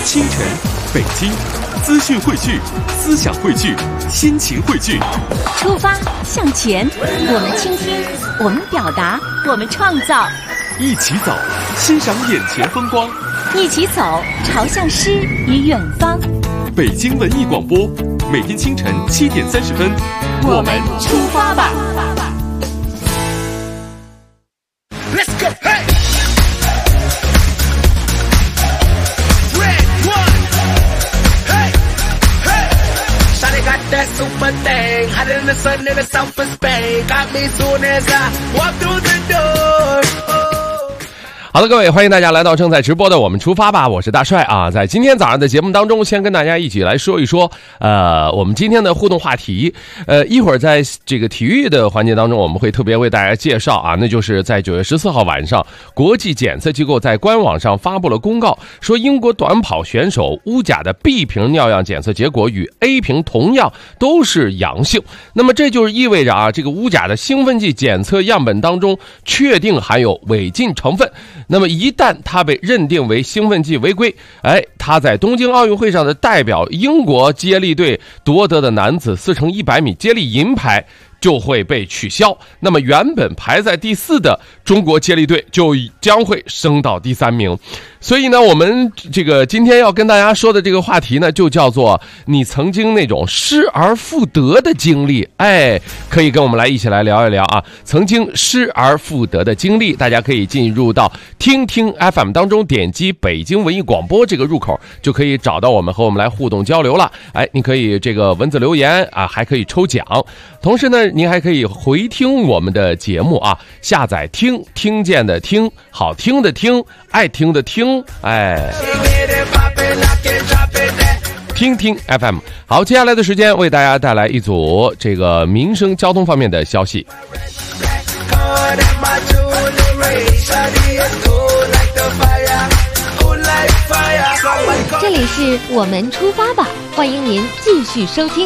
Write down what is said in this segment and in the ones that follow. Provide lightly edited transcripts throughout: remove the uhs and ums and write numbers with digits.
清晨，北京，资讯汇聚，思想汇聚，心情汇聚。 出发向前，我们倾听，我们表达，我们创造。 一起走，欣赏眼前风光。 一起走，朝向诗与远方。 北京文艺广播，每天清晨7点30分， 我们出发吧。 Let's go, hey! Got that super thing, hotter than the sun in the south of Spain. Got me soon as I walk through the door. 好的，各位，欢迎大家来到正在直播的我们出发吧，我是大帅啊。在今天早上的节目当中，先跟大家一起来说一说我们今天的互动话题。一会儿在这个体育的环节当中，我们会特别为大家介绍啊，那就是在9月14号晚上，国际检测机构在官网上发布了公告，说英国短跑选手乌甲的 B 型尿样检测结果与 A 型同样都是阳性。那么这就是意味着啊，这个乌甲的兴奋剂检测样本当中确定含有违禁成分。那么一旦他被认定为兴奋剂违规，他在东京奥运会上的代表英国接力队夺得的男子4×100米接力银牌就会被取消。那么原本排在第4的中国接力队就将会升到第3名。所以呢，我们这个今天要跟大家说的这个话题呢，就叫做你曾经那种失而复得的经历。可以跟我们来一起来聊一聊啊，曾经失而复得的经历。大家可以进入到听听 FM 当中，点击北京文艺广播这个入口，就可以找到我们，和我们来互动交流了。你可以这个文字留言啊，还可以抽奖。同时呢，您还可以回听我们的节目啊，下载听见的听，好听的听，爱听的听。听听 FM。 好，接下来的时间为大家带来一组这个民生交通方面的消息。 这里是我们出发吧，欢迎您继续收听。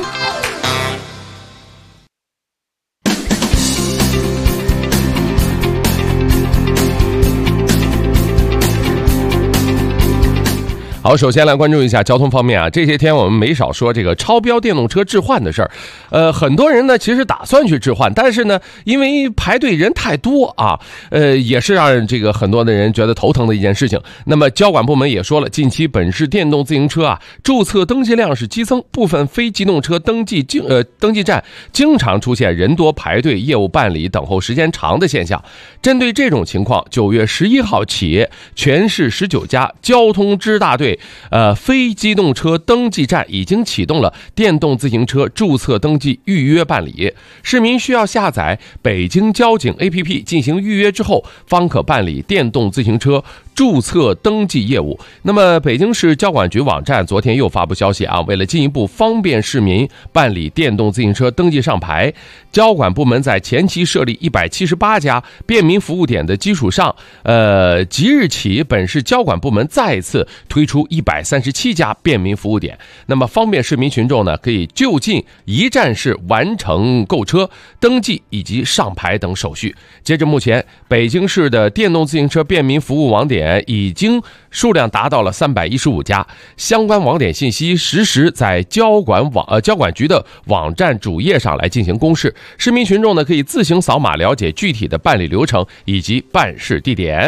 好，首先来关注一下交通方面啊，这些天我们没少说这个超标电动车置换的事儿。很多人呢其实打算去置换，但是呢，因为排队人太多啊，也是让这个很多的人觉得头疼的一件事情。那么交管部门也说了，近期本市电动自行车啊注册登记量是激增，部分非机动车登记站经常出现人多排队、业务办理等候时间长的现象。针对这种情况，9月11号起，全市19家交通支大队非机动车登记站已经启动了电动自行车注册登记预约办理，市民需要下载北京交警 APP 进行预约之后，方可办理电动自行车注册登记业务。那么北京市交管局网站昨天又发布消息啊，为了进一步方便市民办理电动自行车登记上牌，交管部门在前期设立178家便民服务点的基础上，即日起本市交管部门再次推出137家便民服务点，那么方便市民群众呢可以就近一站式完成购车、登记以及上牌等手续。截至目前，北京市的电动自行车便民服务网点已经数量达到了315家，相关网点信息实时在交管局的网站主页上来进行公示，市民群众呢可以自行扫码了解具体的办理流程以及办事地点。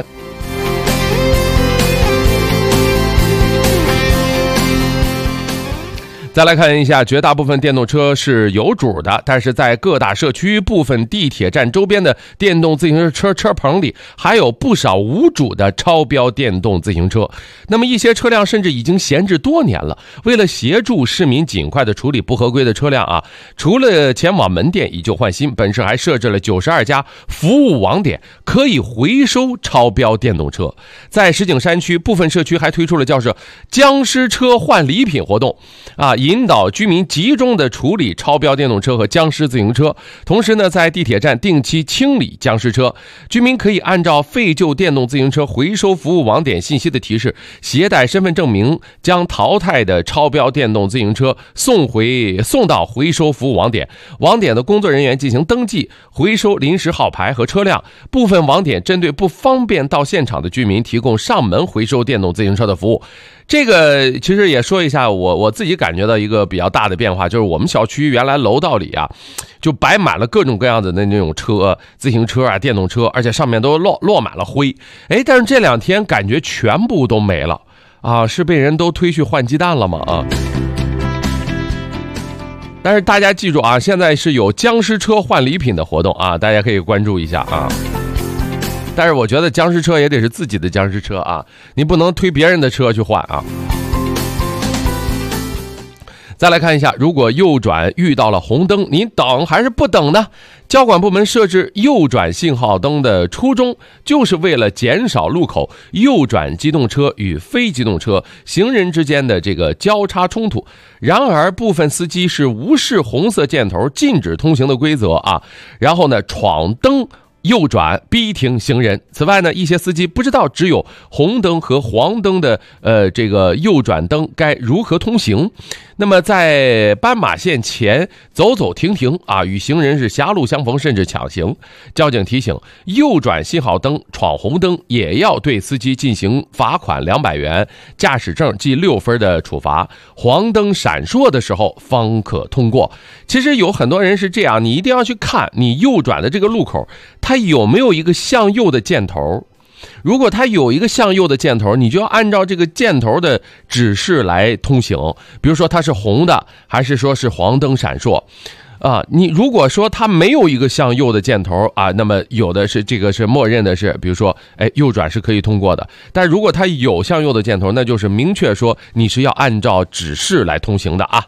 再来看一下，绝大部分电动车是有主的，但是在各大社区、部分地铁站周边的电动自行车车棚里，还有不少无主的超标电动自行车。那么一些车辆甚至已经闲置多年了。为了协助市民尽快的处理不合规的车辆啊，除了前往门店以旧换新，本市还设置了92家服务网点，可以回收超标电动车。在石景山区，部分社区还推出了叫做僵尸车换礼品活动啊， 引导居民集中的处理超标电动车和僵尸自行车，同时呢，在地铁站定期清理僵尸车。居民可以按照废旧电动自行车回收服务网点信息的提示，携带身份证明，将淘汰的超标电动自行车送到回收服务网点，网点的工作人员进行登记，回收临时号牌和车辆。部分网点针对不方便到现场的居民提供上门回收电动自行车的服务。这个其实也说一下我自己感觉到一个比较大的变化，就是我们小区原来楼道里啊，就摆满了各种各样的那种车，自行车啊、电动车，而且上面都落满了灰。但是这2天感觉全部都没了啊，是被人都推去换鸡蛋了吗？啊！但是大家记住啊，现在是有僵尸车换礼品的活动啊，大家可以关注一下啊。但是我觉得僵尸车也得是自己的僵尸车啊，你不能推别人的车去换啊。再来看一下，如果右转遇到了红灯，你等还是不等呢？交管部门设置右转信号灯的初衷，就是为了减少路口右转机动车与非机动车行人之间的这个交叉冲突。然而，部分司机是无视红色箭头禁止通行的规则啊，然后呢闯灯右转逼停行人。此外呢，一些司机不知道只有红灯和黄灯的这个右转灯该如何通行。那么在斑马线前走走停停啊，与行人是狭路相逢甚至抢行。交警提醒，右转信号灯闯红灯也要对司机进行罚款200元，驾驶证记6分的处罚。黄灯闪烁的时候方可通过。其实有很多人是这样，你一定要去看你右转的这个路口它有没有一个向右的箭头。如果它有一个向右的箭头，你就要按照这个箭头的指示来通行。比如说它是红的，还是说是黄灯闪烁啊？你如果说它没有一个向右的箭头啊，那么有的是这个是默认的是，比如说右转是可以通过的。但如果它有向右的箭头，那就是明确说你是要按照指示来通行的啊。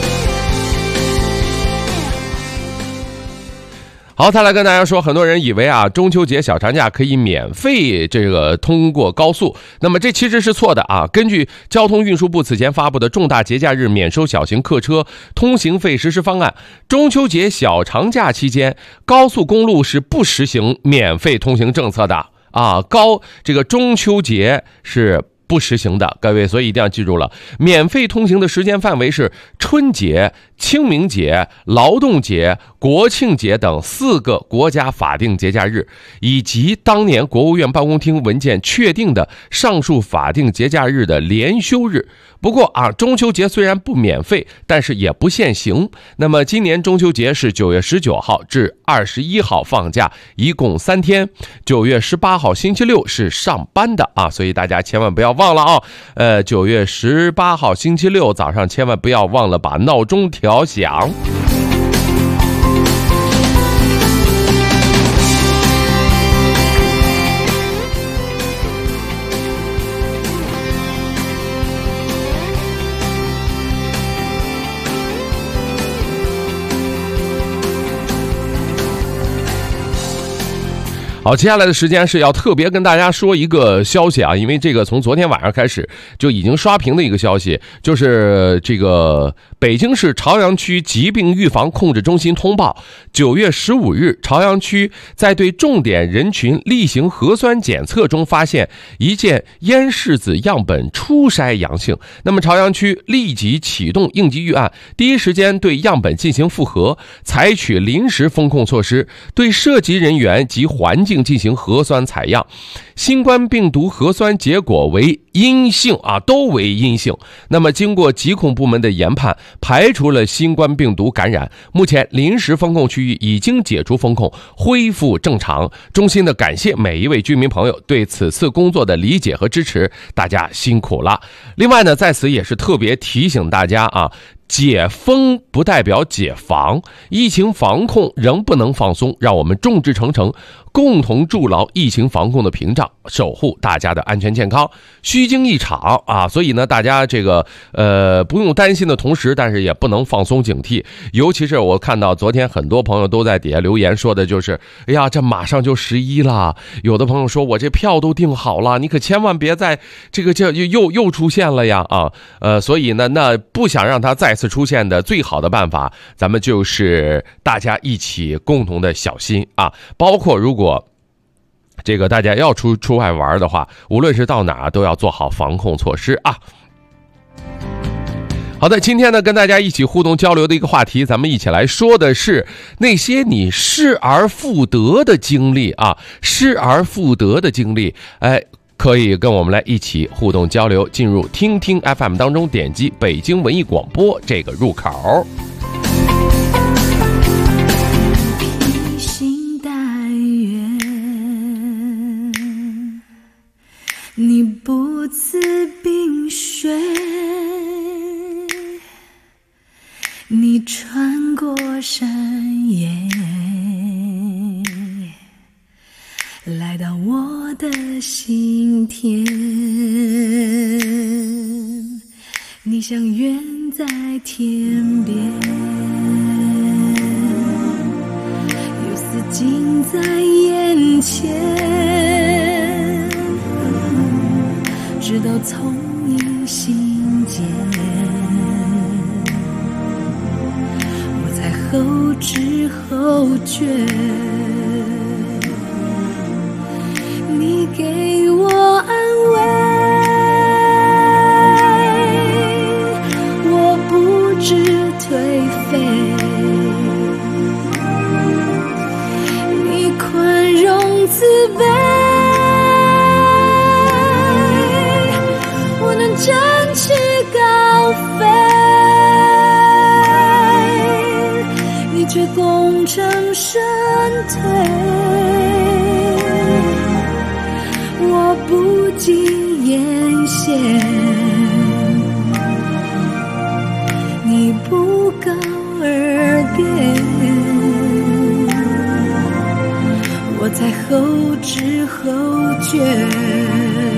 好，再来跟大家说，很多人以为啊，中秋节小长假可以免费通过高速，那么这其实是错的啊。根据交通运输部此前发布的重大节假日免收小型客车通行费实施方案，中秋节小长假期间，高速公路是不实行免费通行政策的啊。这个中秋节是不实行的，各位，所以一定要记住了，免费通行的时间范围是春节、清明节、劳动节、国庆节等4个国家法定节假日，以及当年国务院办公厅文件确定的上述法定节假日的连休日。不过啊，中秋节虽然不免费，但是也不限行。那么今年中秋节是9月19号至21号放假，一共3天。9月18号星期六是上班的啊，所以大家千万不要忘了啊。9月18号星期六早上千万不要忘了把闹钟调响。好，接下来的时间是要特别跟大家说一个消息啊，因为这个从昨天晚上开始就已经刷屏的一个消息，就是这个北京市朝阳区疾病预防控制中心通报，9月15日，朝阳区在对重点人群例行核酸检测中发现一件咽拭子样本初筛阳性。那么朝阳区立即启动应急预案，第一时间对样本进行复核，采取临时封控措施，对涉及人员及环境进行核酸采样，新冠病毒核酸结果为阴性啊，都为阴性。那么经过疾控部门的研判，排除了新冠病毒感染。目前临时封控区域已经解除封控，恢复正常。衷心的感谢每一位居民朋友对此次工作的理解和支持，大家辛苦了。另外呢，在此也是特别提醒大家啊，解封不代表解防，疫情防控仍不能放松，让我们众志成城， 共同筑牢疫情防控的屏障，守护大家的安全健康。虚惊一场啊，所以呢，大家这个不用担心的同时，但是也不能放松警惕。尤其是我看到昨天很多朋友都在底下留言说的就是，哎呀，这马上就11了，有的朋友说我这票都订好了，你可千万别再这个又出现了呀啊，所以呢，那不想让它再次出现的最好的办法，咱们就是大家一起共同的小心啊，包括如果这个大家要出外玩的话，无论是到哪都要做好防控措施啊。好的，今天呢跟大家一起互动交流的一个话题，咱们一起来说的是那些你失而复得的经历啊，失而复得的经历，可以跟我们来一起互动交流，进入听听 FM 当中，点击北京文艺广播这个入口。 披星戴月，你不辞冰雪，你穿过山野，来到我的心田。你像远在天边，又似近在眼前，直到从你心间，后知后觉，你给我安慰，我不知颓废，你宽容慈悲，我能展翅高飞，你却功成身退，我不禁艳羡，你不告而别，我才后知后觉。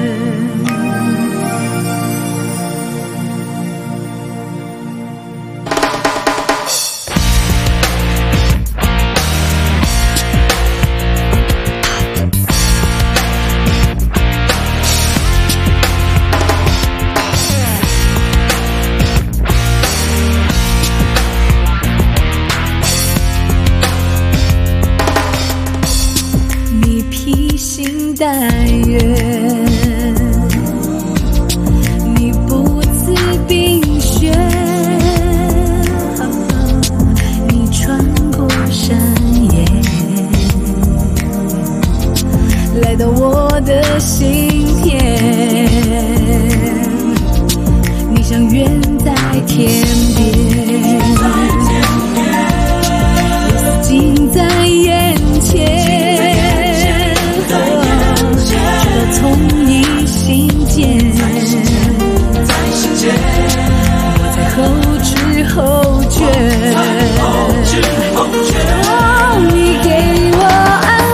但愿你不辞冰雪，你穿过山野，来到我的心田，你像远在天边，又似近在眼前，从你心间，我才后知后觉，你给我安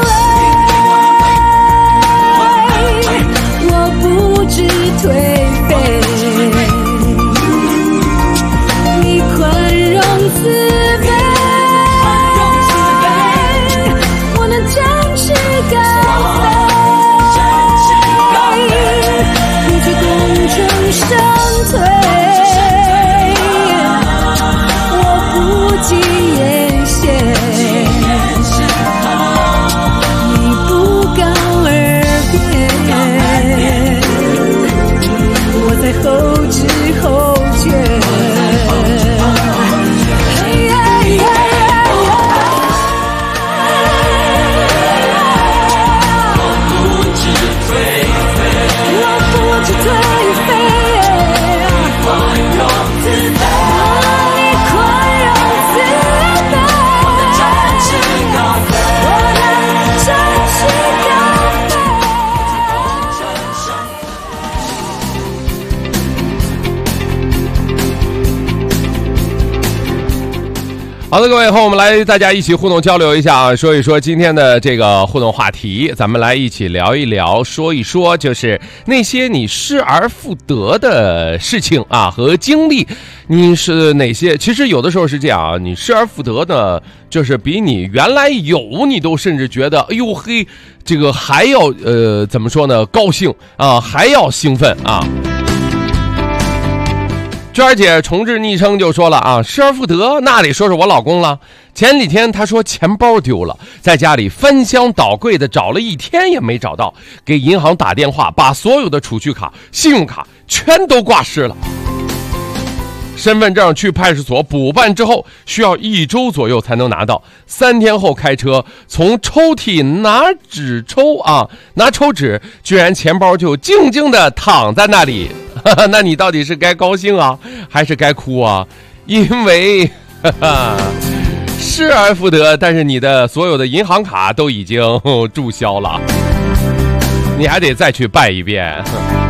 慰，我不知颓废，你宽容慈好的，各位，和我们来大家一起互动交流一下啊，说一说今天的这个互动话题，咱们来一起聊一聊，说一说就是那些你失而复得的事情啊和经历，你是哪些？其实有的时候是这样啊，你失而复得呢，就是比你原来有你都甚至觉得，哎呦嘿，这个还要怎么说呢？高兴啊，还要兴奋啊。娟儿姐重置昵称就说了啊，失而复得那得说是我老公了。前几天他说钱包丢了，在家里翻箱倒柜的找了一天也没找到，给银行打电话，把所有的储蓄卡、信用卡全都挂失了。身份证去派出所补办之后，需要1周左右才能拿到。3天后开车从抽屉拿抽纸，居然钱包就静静地躺在那里。那你到底是该高兴啊，还是该哭啊？因为失而复得，但是你的所有的银行卡都已经注销了，你还得再去办一遍。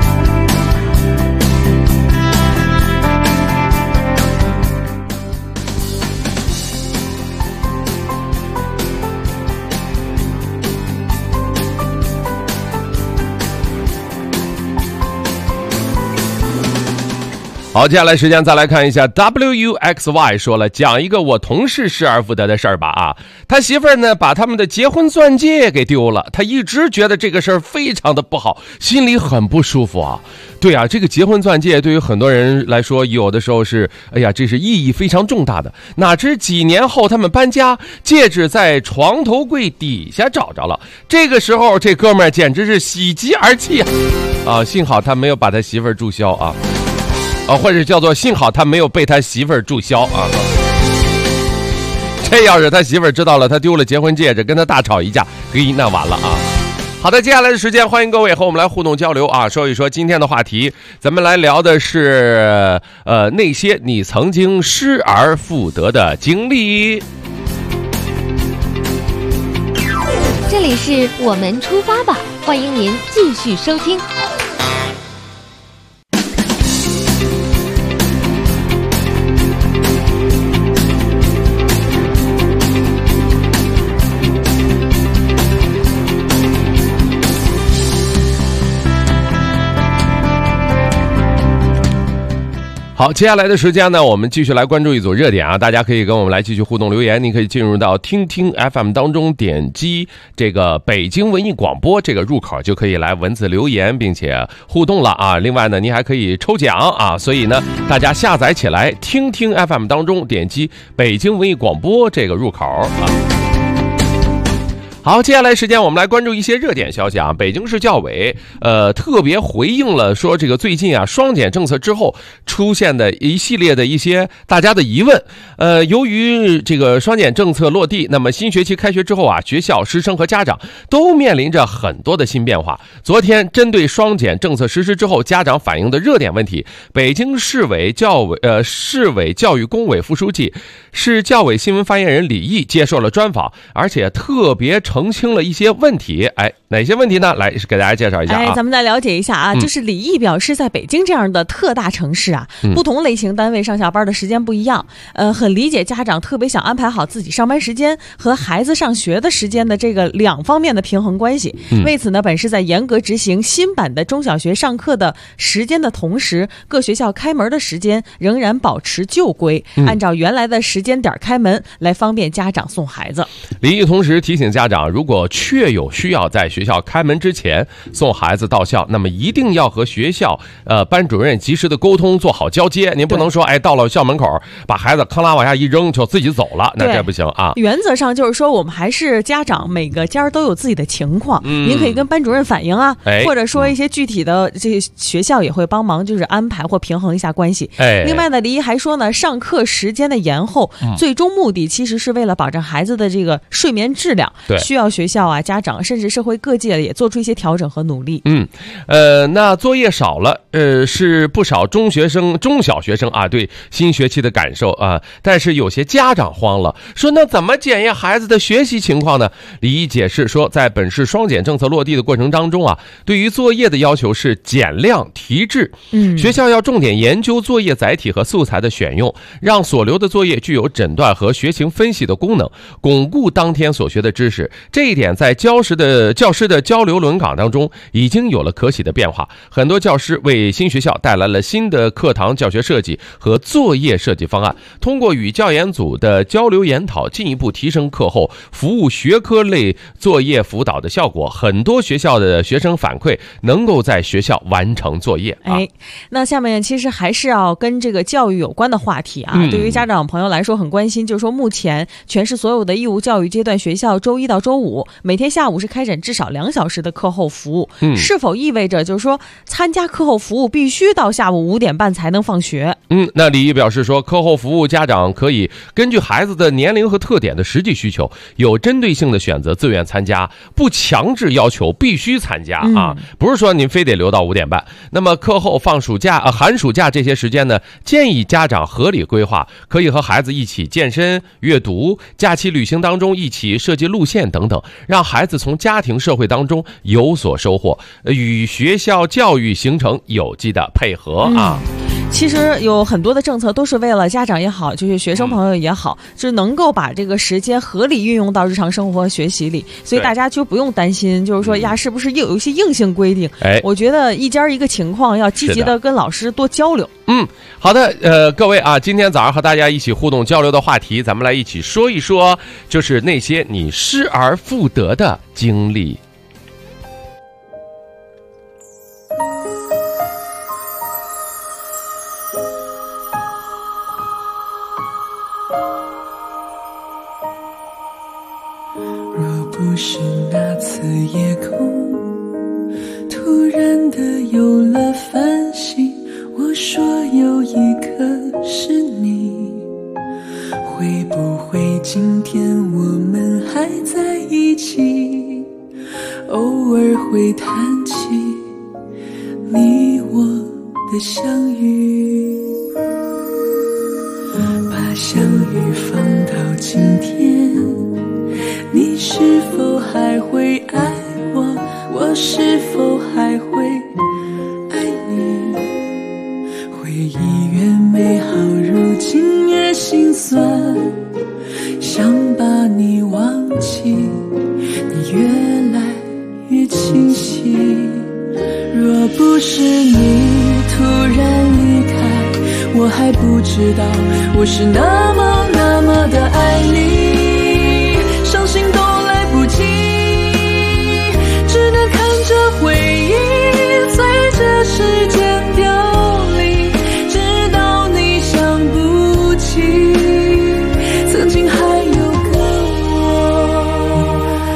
好，接下来时间再来看一下 WUXY 说了，讲一个我同事失而复得的事儿吧啊，他媳妇儿呢把他们的结婚钻戒给丢了，他一直觉得这个事儿非常的不好，心里很不舒服啊。对啊，这个结婚钻戒对于很多人来说，有的时候是，哎呀，这是意义非常重大的。哪知几年后他们搬家，戒指在床头柜底下找着了。这个时候，这哥们儿简直是喜极而泣啊！幸好他没有把他媳妇儿注销啊。或者叫做幸好他没有被他媳妇儿注销啊！这要是他媳妇儿知道了他丢了结婚戒指，跟他大吵一架，嘿，那完了啊！好的，接下来的时间，欢迎各位和我们来互动交流啊，说一说今天的话题，咱们来聊的是那些你曾经失而复得的经历。 这里是我们出发吧，欢迎您继续收听。 好，接下来的时间呢，我们继续来关注一组热点啊，大家可以跟我们来继续互动留言，您可以进入到听听 FM 当中，点击这个北京文艺广播这个入口，就可以来文字留言并且互动了啊。另外呢，您还可以抽奖啊，所以呢，大家下载起来听听 FM 当中，点击北京文艺广播这个入口啊。好，接下来时间我们来关注一些热点消息啊。北京市教委特别回应了，说这个最近啊双减政策之后出现的一系列的一些大家的疑问。由于这个双减政策落地，那么新学期开学之后啊，学校、师生和家长都面临着很多的新变化。昨天针对双减政策实施之后家长反映的热点问题，北京市委教育工委副书记、市教委新闻发言人李毅接受了专访，而且特别澄清了一些问题。哎，哪些问题呢？来给大家介绍一下啊。 咱们再了解一下啊，就是李毅表示，在北京这样的特大城市啊，不同类型单位上下班的时间不一样，很理解家长特别想安排好自己上班时间和孩子上学的时间的这个两方面的平衡关系。为此呢，本市在严格执行新版的中小学上课的时间的同时，各学校开门的时间仍然保持旧规，按照原来的时间点开门，来方便家长送孩子。 李毅同时提醒家长，如果确有需要在学校开门之前送孩子到校，那么一定要和学校班主任及时的沟通，做好交接。您不能说到了校门口把孩子康拉往下一扔就自己走了，那这不行啊。 原则上就是说，我们还是家长每个家都有自己的情况，您可以跟班主任反映啊，或者说一些具体的这个学校也会帮忙，就是安排或平衡一下关系。另外呢，李毅还说呢，上课时间的延后，最终目的其实是为了保证孩子的这个睡眠质量， 需要学校啊、家长甚至社会各界也做出一些调整和努力。 那作业少了，是不少中小学生啊对新学期的感受啊，但是有些家长慌了，说那怎么检验孩子的学习情况呢？李毅解释说，在本市双减政策落地的过程当中啊，对于作业的要求是减量提质，学校要重点研究作业载体和素材的选用，让所留的作业具有诊断和学情分析的功能，巩固当天所学的知识。这一点在教师的交流轮岗当中已经有了可喜的变化，很多教师为新学校带来了新的课堂教学设计和作业设计方案，通过与教研组的交流研讨，进一步提升课后服务学科类作业辅导的效果。很多学校的学生反馈能够在学校完成作业那下面其实还是要跟这个教育有关的话题啊。对于家长朋友来说很关心，就是说目前全市所有的义务教育阶段学校周一到周五每天下午是开展至少2小时的课后服务，是否意味着就是说参加课后服务必须到下午5点半才能放学？ 那李毅表示说，课后服务家长可以根据孩子的年龄和特点的实际需求，有针对性的选择自愿参加，不强制要求必须参加啊，不是说您非得留到5点半。那么课后放暑假寒暑假这些时间呢，建议家长合理规划，可以和孩子一起健身、阅读，假期旅行当中一起设计路线等等，让孩子从家庭社会当中有所收获，与学校教育形成有机的配合啊。 其实有很多的政策都是为了家长也好，就是学生朋友也好，就是能够把这个时间合理运用到日常生活和学习里，所以大家就不用担心，就是说呀，是不是又有一些硬性规定？我觉得一家一个情况，要积极的跟老师多交流。 好的，各位啊，今天早上和大家一起互动交流的话题，咱们来一起说一说，就是那些你失而复得的经历。 不是那次夜空突然的有了繁星，我说有一颗是你，会不会今天我们还在一起，偶尔会谈起你我的相遇，把相遇放到今天，你是否还会爱我？我是否还会爱你？回忆越美好，如今越心酸，想把你忘记，你越来越清晰。若不是你突然离开，我还不知道我是那么的爱你，伤心都来不及，只能看着回忆随着时间凋零，直到你想不起曾经还有个我。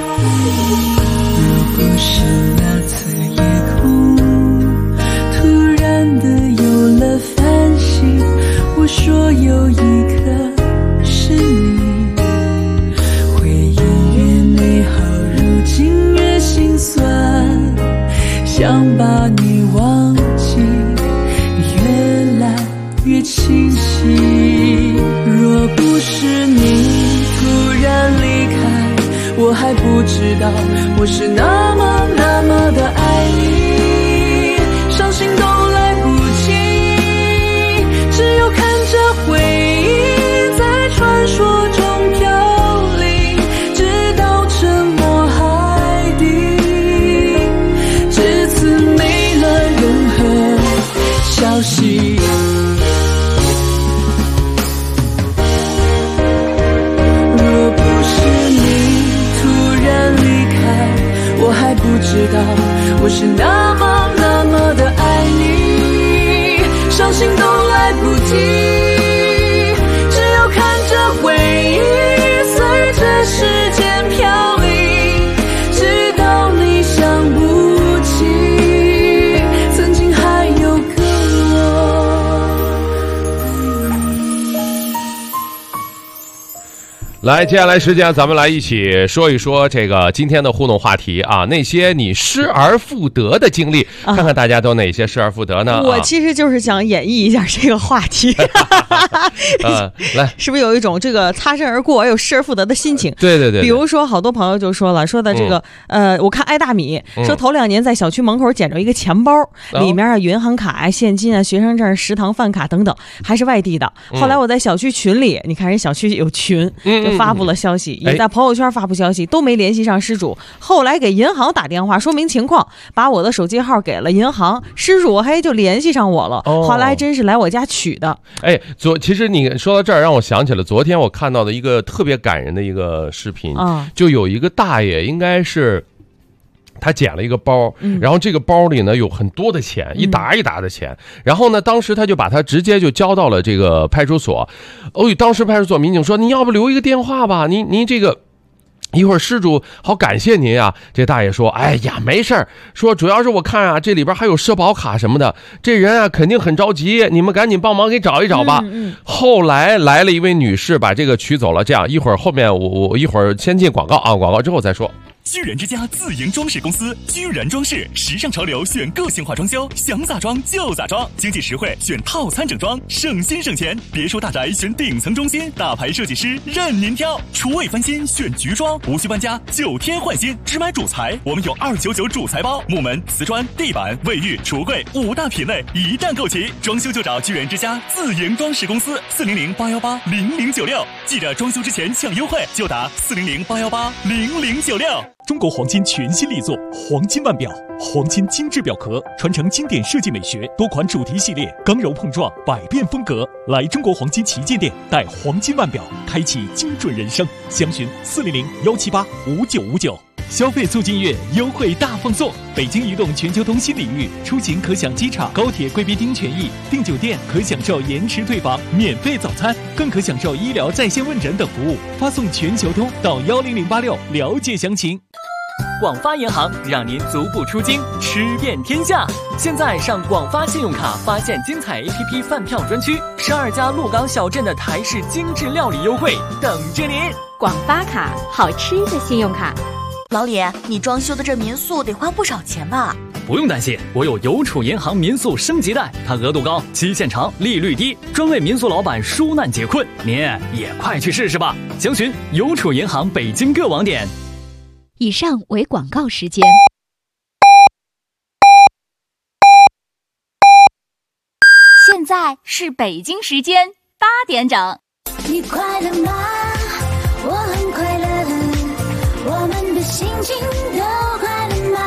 若不是那次夜空突然的有了繁星，我说有一颗是你，想把你忘记，越来越清晰。若不是你突然离开，我还不知道我是那么的爱你，伤心都来不及，只有看着回忆在传说中飘零，直到沉没海底，没了任何消息。若不是你突然离开，我还不知道我是那么的爱你，伤心都来不及，只有看着回忆随着时间飘零，直到你想不起曾经还有个我。 来，接下来时间咱们来一起说一说这个今天的互动话题啊，那些你失而复得的经历，看看大家都哪些失而复得呢？ 我其实就是想演绎一下这个话题。 来， 是不是有一种这个擦身而过有失而复得的心情？ 对对对。 比如说，好多朋友就说了，说的这个我看爱大米说头2年在小区门口捡着一个钱包，里面啊银行卡啊、现金啊、学生证、食堂饭卡等等，还是外地的。后来我在小区群里，你看人小区有群，就发布了消息，也在朋友圈发布消息，都没联系上失主。后来给银行打电话说明情况，把我的手机号给了银行，失主就联系上我了。后来真是来我家取的。 其实你说到这儿，让我想起了昨天我看到的一个特别感人的一个视频，就有一个大爷，应该是他捡了一个包，然后这个包里呢有很多的钱，一沓一沓的钱，然后呢当时他就把他直接就交到了这个派出所。当时派出所民警说，你要不留一个电话吧，您这个一会儿失主好感谢您啊。这大爷说，哎呀没事儿，说主要是我看啊这里边还有社保卡什么的，这人啊肯定很着急，你们赶紧帮忙给找一找吧。后来来了一位女士把这个取走了。这样一会儿后面我一会儿先进广告啊，广告之后再说。 居然之家自营装饰公司，居然装饰，时尚潮流选个性化装修，想咋装就咋装，经济实惠选套餐整装，省心省钱。别墅大宅选顶层中心，大牌设计师任您挑。厨卫翻新选菊装，无需搬家，9天换新，只买主材，我们有299主材包，木门、瓷砖、地板、卫浴、橱柜5大品类一站购齐。装修就找居然之家自营装饰公司，400-818-0096，记着装修之前抢优惠，就打400-818-0096。 中国黄金全新力作黄金腕表，黄金精致表壳，传承经典设计美学，多款主题系列，刚柔碰撞，百变风格。来中国黄金旗舰店，带黄金腕表，开启精准人生。详询400-178-5959。消费促进月优惠大放送，北京移动全球通新礼遇，出行可享机场、高铁贵宾厅权益，订酒店可享受延迟退房、免费早餐，更可享受医疗在线问诊等服务。发送全球通到10086了解详情。 广发银行让您足不出京，吃遍天下。现在上广发信用卡发现精彩 APP 饭票专区，12家鹿港小镇的台式精致料理优惠等着您。 广发卡，好吃的信用卡。 老李，你装修的这民宿得花不少钱吧？ 不用担心，我有邮储银行民宿升级贷，它额度高，期限长，利率低，专为民宿老板纾难解困。您也快去试试吧！详询邮储银行北京各网点。 以上为广告时间。 现在是北京时间8点整。 你快乐吗？我很快乐。我们的心情都快乐吗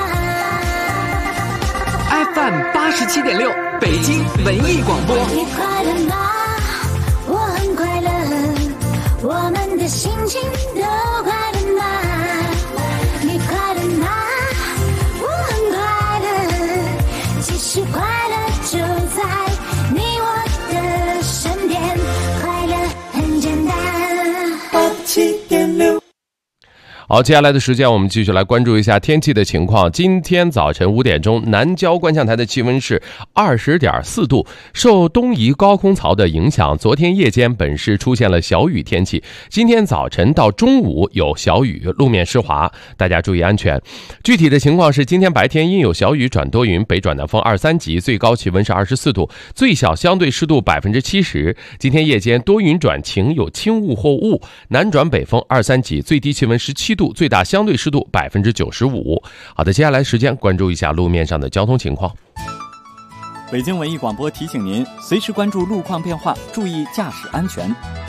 ？FM 87.6，北京文艺广播。 你快乐吗？我很快乐。我们的心情都快乐吗？你快乐吗？我很快乐。其实快乐就在你我的身边，快乐很简单。87.6。 好，接下来的时间我们继续来关注一下天气的情况。今天早晨5点钟，南郊观象台的气温是20.4度。受东移高空槽的影响，昨天夜间本市出现了小雨天气，今天早晨到中午有小雨，路面湿滑，大家注意安全。具体的情况是，今天白天阴有小雨转多云，北转南风2、3级，最高气温是24度，最小相对湿度70%。今天夜间多云转晴，有轻雾或雾，南转北风2、3级，最低气温17度，最大相对湿度95%。好的，接下来时间关注一下路面上的交通情况。 北京文艺广播提醒您，随时关注路况变化，注意驾驶安全。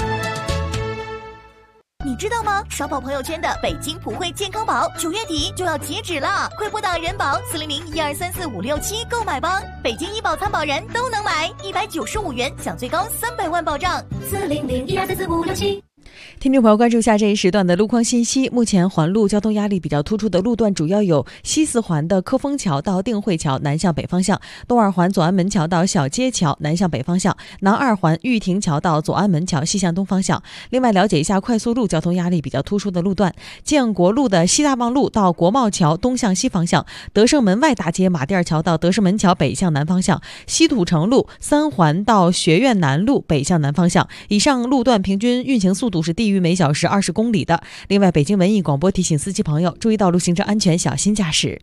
你知道吗？刷爆朋友圈的北京普惠健康宝9月底就要截止了，快拨打人保400-1234567购买吧。北京医保参保人都能买，195元享最高300万保障。 400-1234567。 听众朋友，关注一下这一时段的路况信息。目前环路交通压力比较突出的路段主要有西4环的科丰桥到定慧桥南向北方向，东2环左安门桥到小街桥南向北方向，南2环玉亭桥到左安门桥西向东方向。另外了解一下快速路交通压力比较突出的路段，建国路的西大望路到国贸桥东向西方向，德胜门外大街马甸桥到德胜门桥北向南方向，西土城路3环到学院南路北向南方向。以上路段平均运行速度是低于每小时20公里的。另外，北京文艺广播提醒司机朋友注意道路行车安全，小心驾驶。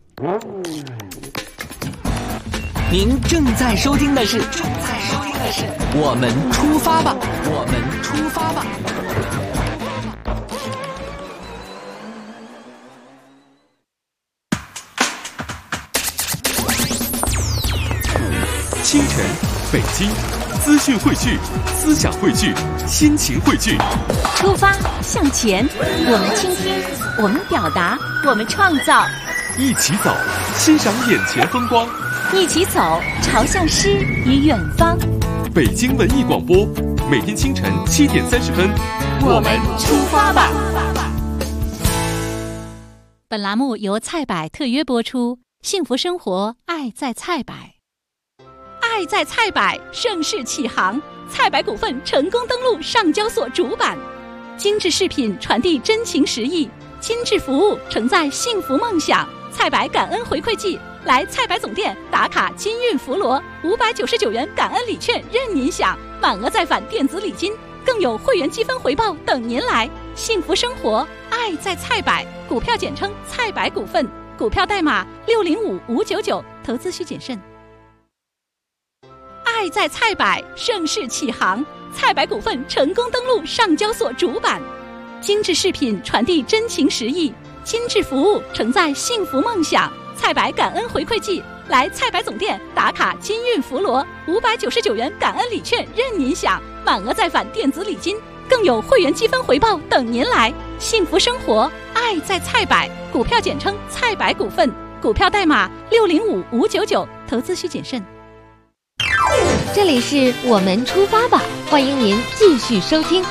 您正在收听的是我们出发吧，我们出发吧。 清晨，北京，资讯汇聚，思想汇聚，心情汇聚。 出发，向前，我们倾听，我们表达，我们创造。 一起走，欣赏眼前风光。 一起走，朝向诗与远方。 北京文艺广播，每天清晨7点30分， 我们出发吧。 本栏目由菜百特约播出，幸福生活，爱在菜百。爱在菜百，盛世启航。菜百股份成功登陆上交所主板，精致饰品传递真情实意，精致服务承载幸福梦想。菜百感恩回馈季，来菜百总店打卡金运福罗，599元感恩礼券任您享，满额再返电子礼金，更有会员积分回报等您来。幸福生活，爱在菜百，股票简称菜百股份，股票代码605599，投资需谨慎。爱在菜百，盛世启航。菜百股份成功登陆上交所主板，精致饰品传递真情实意，精致服务承载幸福梦想。菜百感恩回馈季，来菜百总店打卡金运福罗，599元感恩礼券任您享，满额再返电子礼金，更有会员积分回报等您来。幸福生活，爱在菜百，股票简称菜百股份，股票代码605599，投资需谨慎。 这里是我们出发吧，欢迎您继续收听。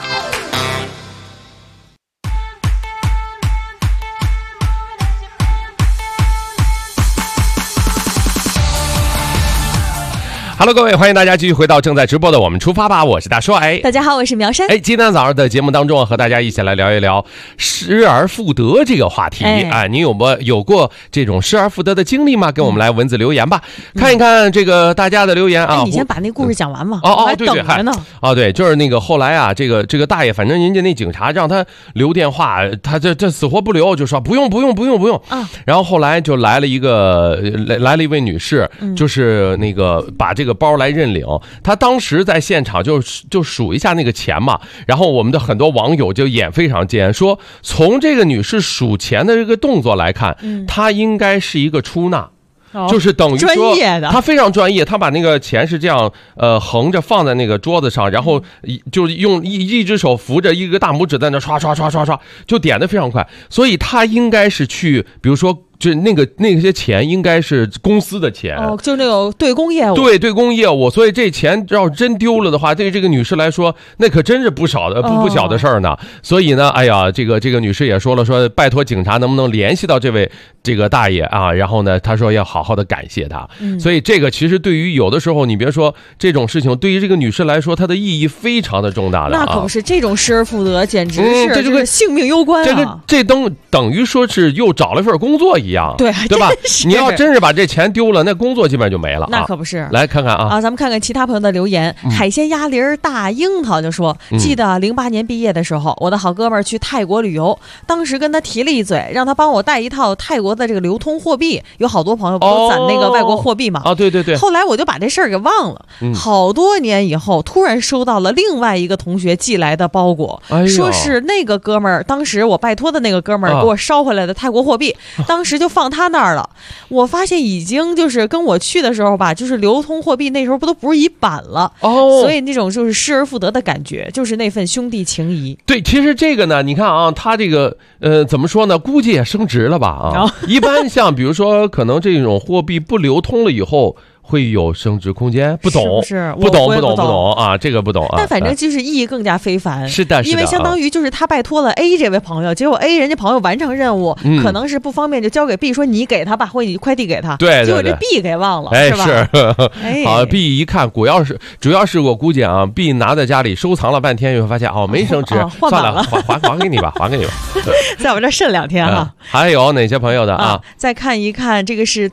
Hello， 各位，欢迎大家继续回到正在直播的我们出发吧，我是大帅。 大家好，我是苗山。 今天早上的节目当中和大家一起来聊一聊失而复得这个话题。你有过这种失而复得的经历吗？给我们来文字留言吧，看一看这个大家的留言啊。 你先把那故事讲完嘛。 对对，等着呢。对，就是那个后来啊，这个大爷，反正人家那警察让他留电话，他这死活不留，就说不用。然后后来就来了一位女士，就是那个把这个包来认领，他当时在现场就数一下那个钱嘛，然后我们的很多网友就眼非常尖，说从这个女士数钱的这个动作来看，她应该是一个出纳。就是等于说他非常专业，他把那个钱是这样横着放在那个桌子上，然后就用一只手扶着一个大拇指在那刷，就点得非常快，所以他应该是去，比如说就那些钱应该是公司的钱， 就那种对公业务， 对公业务，所以这钱要真丢了的话，对于这个女士来说，那可真是不小的事儿呢。所以呢，哎呀，这个女士也说了，说拜托警察能不能联系到这位这个大爷啊？然后呢，他说要好好的感谢他。所以这个其实对于有的时候，你别说这种事情，对于这个女士来说，它的意义非常的重大的。 那可不是，这种失而复得，简直是这个性命攸关啊！ 这等于说是又找了份工作一样，对吧？你要真是把这钱丢了，那工作基本上就没了。 那可不是。 来看看啊， 咱们看看其他朋友的留言。海鲜鸭梨大樱桃就说，记得08年毕业的时候，我的好哥们儿去泰国旅游，当时跟他提了一嘴，让他帮我带一套泰国的这个流通货币。有好多朋友不都攒那个外国货币嘛？ 对。 后来我就把这事儿给忘了。好多年以后，突然收到了另外一个同学寄来的包裹，说是那个哥们儿，当时我拜托的那个哥们儿给我捎回来的泰国货币，当时就放他那儿了。我发现已经就是跟我去的时候吧，就是流通货币那时候不是一版了所以那种就是失而复得的感觉，就是那份兄弟情谊。 对，其实这个呢，你看啊，他这个怎么说呢？估计也升值了吧一般像比如说可能这种货币不流通了以后。会有升值空间？不懂啊，这个不懂啊。 但反正就是意义更加非凡。 是的， 因为相当于就是他拜托了 A 这位朋友，结果 A 人家朋友完成任务，可能是不方便就交给 B， 说你给他吧，或者你快递给他。 对， 结果这 B 给忘了，是吧？ 是。好 ，B 一看，主要是我估计啊 ，B 拿在家里收藏了半天，又发现没升值，算了，还给你吧，还给你吧。 在我这剩2天哈。 还有哪些朋友的啊？ 再看一看，这个是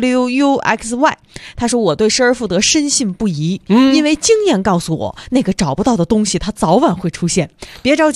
WUXY。他说我对失而复得深信不疑，因为经验告诉我，那个找不到的东西它早晚会出现。别着急，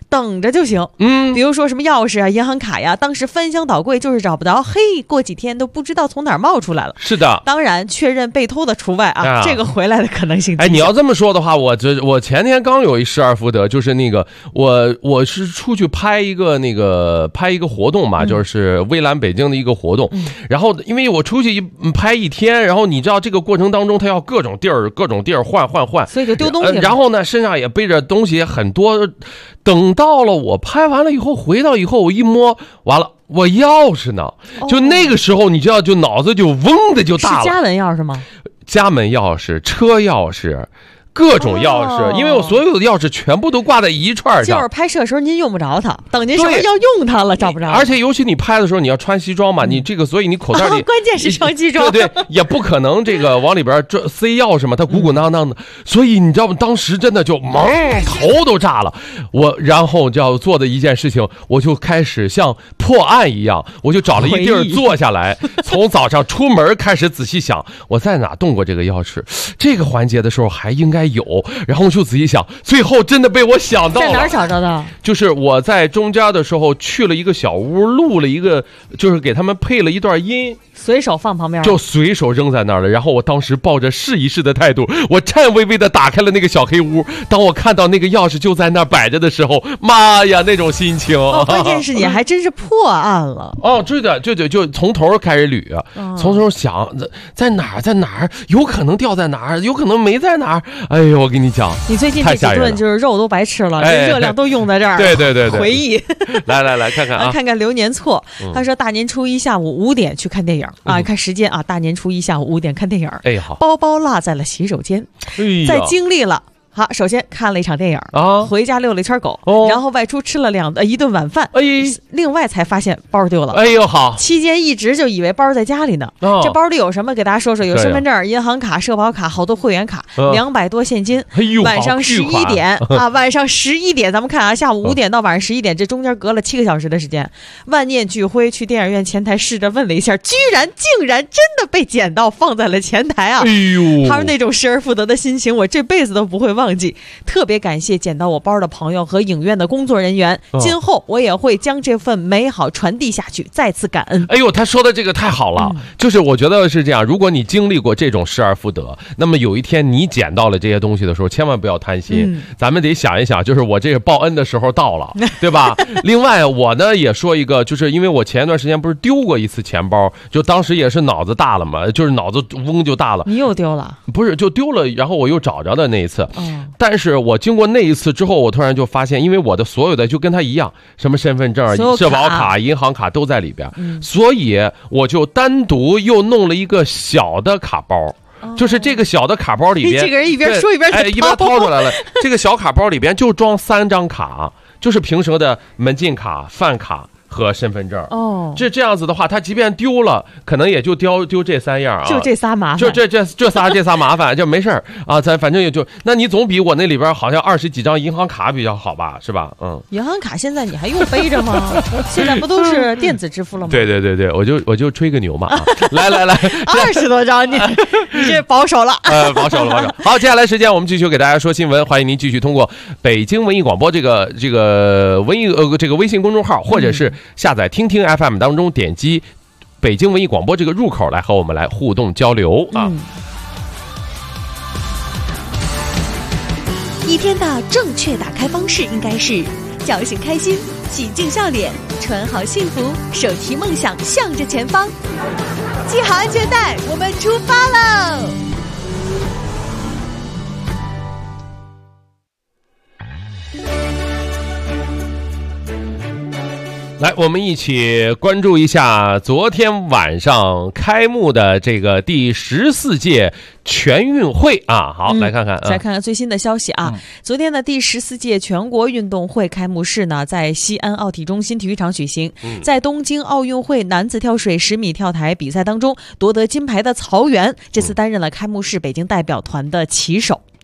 等着就行。比如说什么钥匙啊、银行卡呀，当时翻箱倒柜就是找不着，嘿，过几天都不知道从哪儿冒出来了。 是的， 当然确认被偷的除外啊，这个回来的可能性。 哎，你要这么说的话，我前天刚有一失而复得，就是那个我是出去拍一个活动嘛，就是蔚蓝北京的一个活动，然后因为我出去拍一天，然后你知道这个过程当中，他要各种地儿换， 所以就丢东西了。 然后呢，身上也背着东西很多。等到了我拍完了以后，回到以后我一摸，完了，我钥匙呢？就那个时候，你知道，就脑子就嗡的就大了。 是家门钥匙吗？ 家门钥匙、车钥匙。各种钥匙，因为我所有的钥匙全部都挂在一串上。 就是拍摄的时候您用不着它，等您什么要用它了找不着。 而且尤其你拍的时候你要穿西装嘛，你这个所以你口袋里关键是穿西装， 对，也不可能这个往里边塞钥匙嘛，它鼓鼓囊囊的，所以你知道吗？当时真的就头都炸了。然后就要做的一件事情，我就开始像破案一样，我就找了一地儿坐下来，从早上出门开始仔细想，我在哪动过这个钥匙，这个环节的时候还应该有，然后就仔细想，最后真的被我想到了。 在哪儿找着的？ 就是我在中间的时候去了一个小屋，录了一个，就是给他们配了一段音， 随手放旁边， 就随手扔在那儿了。然后我当时抱着试一试的态度，我颤巍巍的打开了那个小黑屋。当我看到那个钥匙就在那儿摆着的时候，妈呀，那种心情！ 关键是你还真是破案了。 对的，就从头开始捋，从头想在哪儿，有可能掉在哪儿，有可能没在哪儿。哎呦，我跟你讲， 你最近这几顿就是肉都白吃了，热量都用在这儿。 对， 回忆。 来看看啊， 看看流年错。他说大年初一下午5点去看电影啊，看时间啊，大年初一下午5点看电影。 哎，好， 包包落在了洗手间，在经历了。好，首先看了一场电影啊，回家遛了一圈狗，然后外出吃了一顿晚饭，另外才发现包丢了。 哎呦好， 期间一直就以为包在家里呢。这包里有什么？给大家说说，有身份证、银行卡、社保卡，好多会员卡，200多现金。晚上11点啊，晚上11点，咱们看啊，下午5点到晚上11点，这中间隔了7个小时的时间。万念俱灰，去电影院前台试着问了一下，竟然真的被捡到，放在了前台啊！ 哎呦， 他说那种失而复得的心情，我这辈子都不会忘记。特别感谢捡到我包的朋友和影院的工作人员，今后我也会将这份美好传递下去，再次感恩。 哎呦，他说的这个太好了，就是我觉得是这样，如果你经历过这种失而复得，那么有一天你捡到了这些东西的时候，千万不要贪心，咱们得想一想，就是我这个报恩的时候到了，对吧？另外我呢也说一个，就是因为我前一段时间不是丢过一次钱包，就当时也是脑子大了嘛，就是脑子嗡就大了。 你又丢了？ 不是，就丢了，然后我又找着的那一次。但是我经过那一次之后，我突然就发现，因为我的所有的就跟他一样，什么身份证、社保卡、银行卡都在里边，所以我就单独又弄了一个小的卡包。就是这个小的卡包里边， 这个人一边说一边一边掏出来了。这个小卡包里边就装3张卡，就是平时的门禁卡、饭卡和身份证。这样子的话，他即便丢了，可能也就丢这3样啊， 就这仨麻烦， 就这仨麻烦就没事儿啊。咱反正也就，那你总比我那里边好像20几张银行卡比较好吧，是吧？ 银行卡现在你还用背着吗？现在不都是电子支付了吗？ 对，我就吹个牛嘛。来 ，20多张，你这保守了。 保守了。好，接下来时间我们继续给大家说新闻，欢迎您继续通过北京文艺广播这个文艺这个微信公众号，或者是下载听听 FM 当中点击北京文艺广播这个入口来和我们来互动交流啊。 一天的正确打开方式应该是叫醒开心，洗净笑脸，穿好幸福，手提梦想向着前方，系好安全带，我们出发喽！ 来，我们一起关注一下昨天晚上开幕的这个第14届全运会啊。好，来看看， 再看看最新的消息啊。昨天的第14届全国运动会开幕式呢，在西安奥体中心体育场举行。在东京奥运会男子跳水10米跳台比赛当中夺得金牌的曹原，这次担任了开幕式北京代表团的旗手。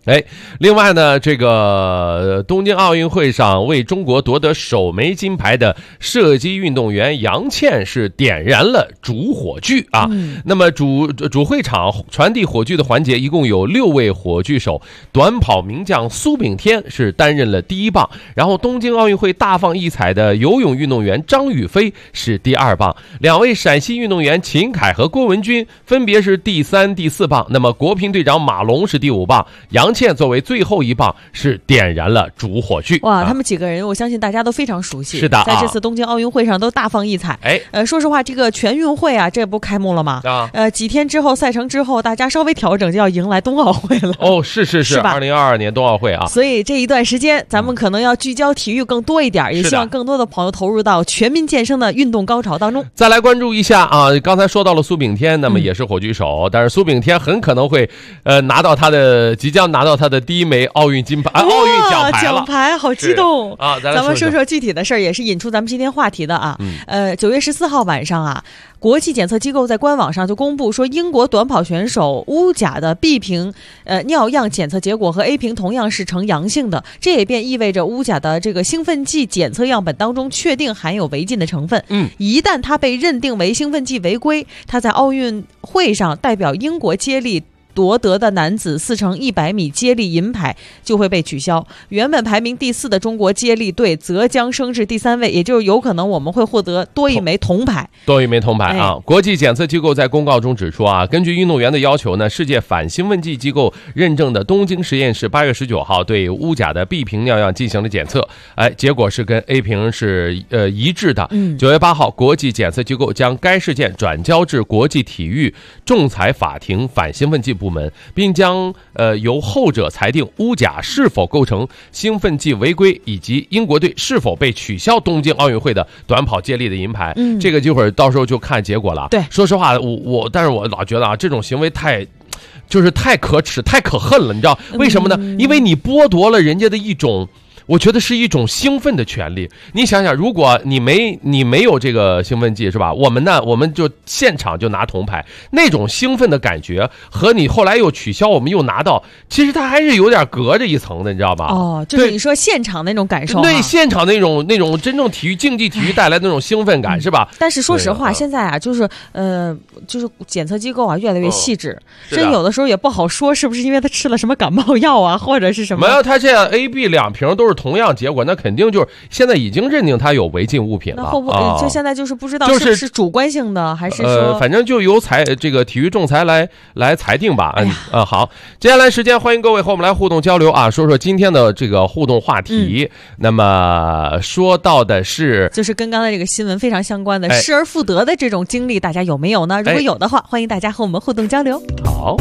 另外呢，这个东京奥运会上为中国夺得首枚金牌的射击运动员杨倩是点燃了主火炬啊。那么主会场传递火炬的环节一共有6位火炬手，短跑名将苏炳添是担任了第1棒，然后东京奥运会大放异彩的游泳运动员张雨霏是第2棒，2位陕西运动员秦凯和郭文君分别是第3、第4棒，那么国乒队长马龙是第5棒，杨倩作为最后1棒是点燃了主火炬。 哇，他们几个人我相信大家都非常熟悉， 是的， 在这次东京奥运会上都大放异彩。说实话，这个全运会啊，这不开幕了吗？几天之后赛程之后，大家稍微调整就要迎来冬奥会了。 是吧？2022年冬奥会啊， 所以这一段时间咱们可能要聚焦体育更多一点，也希望更多的朋友投入到全民健身的运动高潮当中。 再来关注一下啊，刚才说到了苏炳添，那么也是火炬手，但是苏炳添很可能会即将拿到他的第1枚奥运金牌，奥运奖牌， 好激动啊！ 咱们说说具体的事儿，也是引出咱们今天话题的啊。9月14号晚上啊，国际检测机构在官网上就公布说，英国短跑选手乌甲的 B 瓶尿样检测结果和 A 瓶同样是呈阳性的，这也便意味着乌甲的这个兴奋剂检测样本当中确定含有违禁的成分。一旦他被认定为兴奋剂违规，他在奥运会上代表英国接力夺得的男子4×100米接力银牌就会被取消，原本排名第4的中国接力队则将升至第3位，也就是有可能我们会获得多一枚铜牌。 国际检测机构在公告中指出啊，根据运动员的要求呢，世界反兴奋剂机构认证的东京实验室8月19号对乌甲的 B 瓶尿样进行了检测，结果是跟 A 瓶是一致的。9月8号，国际检测机构将该事件转交至国际体育仲裁法庭反兴奋剂部门，并将由后者裁定乌甲是否构成兴奋剂违规，以及英国队是否被取消东京奥运会的短跑接力的银牌。这个一会儿到时候就看结果了。 对， 说实话，但是我老觉得啊，这种行为太可耻、太可恨了，你知道为什么呢？因为你剥夺了人家的我觉得是一种兴奋的权利。你想想，如果你没有这个兴奋剂，是吧？我们就现场就拿铜牌，那种兴奋的感觉和你后来又取消，我们又拿到，其实它还是有点隔着一层的，你知道吧？ 就是你说现场那种感受， 对，现场那种真正竞技体育带来的那种兴奋感，是吧？ 但是说实话，现在啊，就是检测机构啊越来越细致，真有的时候也不好说是不是因为他吃了什么感冒药啊，或者是什么。 没有，他这样 A、B 2瓶都是同样结果，那肯定就是现在已经认定它有违禁物品了。 那会不会就现在就是不知道是不是主观性的，还是说反正就由这个体育仲裁来裁定吧。好，接下来时间欢迎各位和我们来互动交流啊，说说今天的这个互动话题。那么说到的是， 就是跟刚才这个新闻非常相关的失而复得的这种经历，大家有没有呢？如果有的话，欢迎大家和我们互动交流。 好。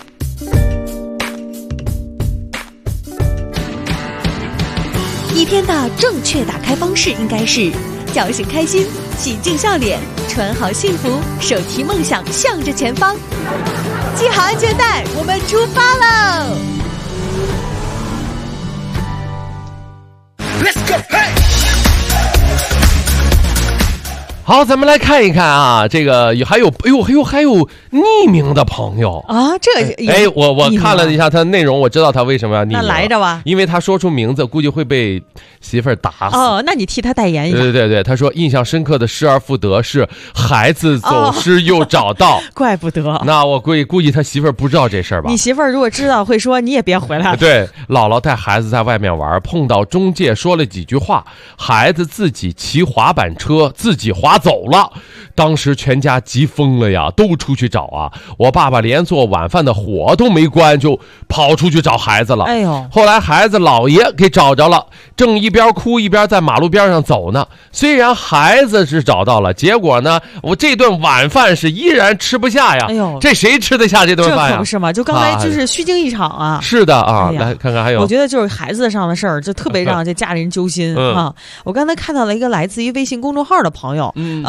一天的正确打开方式应该是叫醒开心，洗净笑脸，穿好幸福，手提梦想向着前方。系好安全带，我们出发喽 Let's go, hey! 好，咱们来看一看啊，这个还有匿名的朋友啊， 我看了一下他的内容，我知道他为什么要匿名。 那来着吧， 因为他说出名字，估计会被媳妇儿打死。 那你替他代言一下。 对，他说印象深刻的失而复得是孩子走失又找到， 怪不得。 那我估计他媳妇儿不知道这事儿吧？ 你媳妇儿如果知道，会说你也别回来了。 对，姥姥带孩子在外面玩，碰到中介说了几句话，孩子自己骑滑板车自己滑走了，当时全家急疯了呀，都出去找啊。我爸爸连做晚饭的火都没关，就跑出去找孩子了。后来孩子姥爷给找着了，正一边哭一边在马路边上走呢。虽然孩子是找到了，结果呢，我这顿晚饭是依然吃不下呀。这谁吃得下这顿饭呀？ 这可不是嘛，就刚才就是虚惊一场啊。 是的啊，来看看还有。 我觉得就是孩子上的事儿，就特别让这家里人揪心啊。我刚才看到了一个来自于微信公众号的朋友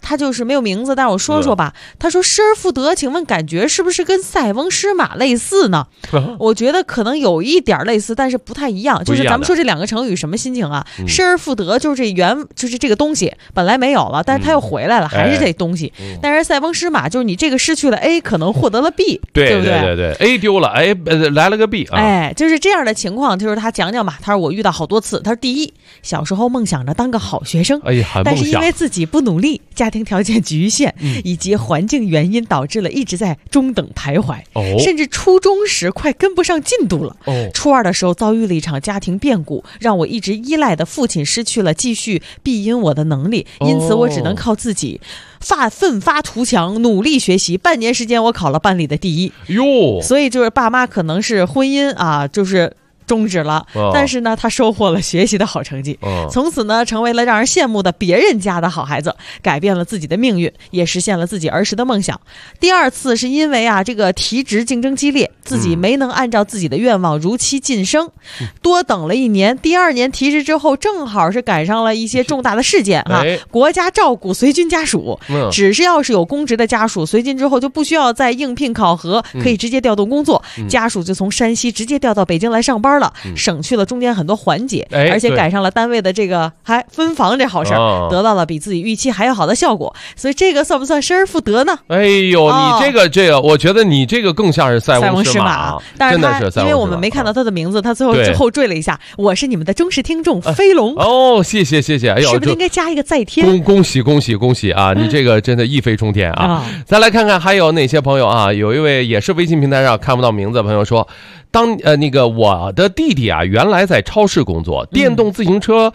他就是没有名字，但是我说说吧。他说失而复得，请问感觉是不是跟塞翁失马类似呢？我觉得可能有一点类似，但是不太一样。就是咱们说这两个成语什么心情啊？失而复得就是就是这个东西本来没有了，但是他又回来了，还是这东西。但是塞翁失马就是你这个失去了 A， 可能获得了 B， 对不对？ 对 A 丢了，来了个 B 啊。 就是这样的情况，就是他讲讲吧。他说我遇到好多次。他说第一，小时候梦想着当个好学生，但是因为自己不努力，家庭条件局限，以及环境原因，导致了一直在中等徘徊，甚至初中时快跟不上进度了。初二的时候遭遇了一场家庭变故，让我一直依赖的父亲失去了继续庇荫我的能力，因此我只能靠自己奋发图强，努力学习。半年时间，我考了班里的第一。所以就是爸妈可能是婚姻啊，就是终止了，但是呢，他收获了学习的好成绩，从此呢，成为了让人羡慕的别人家的好孩子，改变了自己的命运，也实现了自己儿时的梦想。第二次是因为这个提职竞争激烈，自己没能按照自己的愿望如期晋升，多等了1年。第2年提职之后，正好是赶上了一些重大的事件国家照顾随军家属，只是要是有公职的家属，随军之后就不需要再应聘考核，可以直接调动工作，家属就从山西直接调到北京来上班了，省去了中间很多环节，而且赶上了单位的这个还分房这好事儿，得到了比自己预期还要好的效果，所以这个算不算失而复得呢？ 你这个，我觉得你这个更像是塞翁失马， 但是他因为我们没看到他的名字，他最后缀了一下，我是你们的忠实听众飞龙。谢谢，哎呦，是不是应该加一个在天？ 恭喜啊！你这个真的一飞冲天啊！再来看看还有哪些朋友啊？有一位也是微信平台上看不到名字的朋友说，我的弟弟啊，原来在超市工作，电动自行车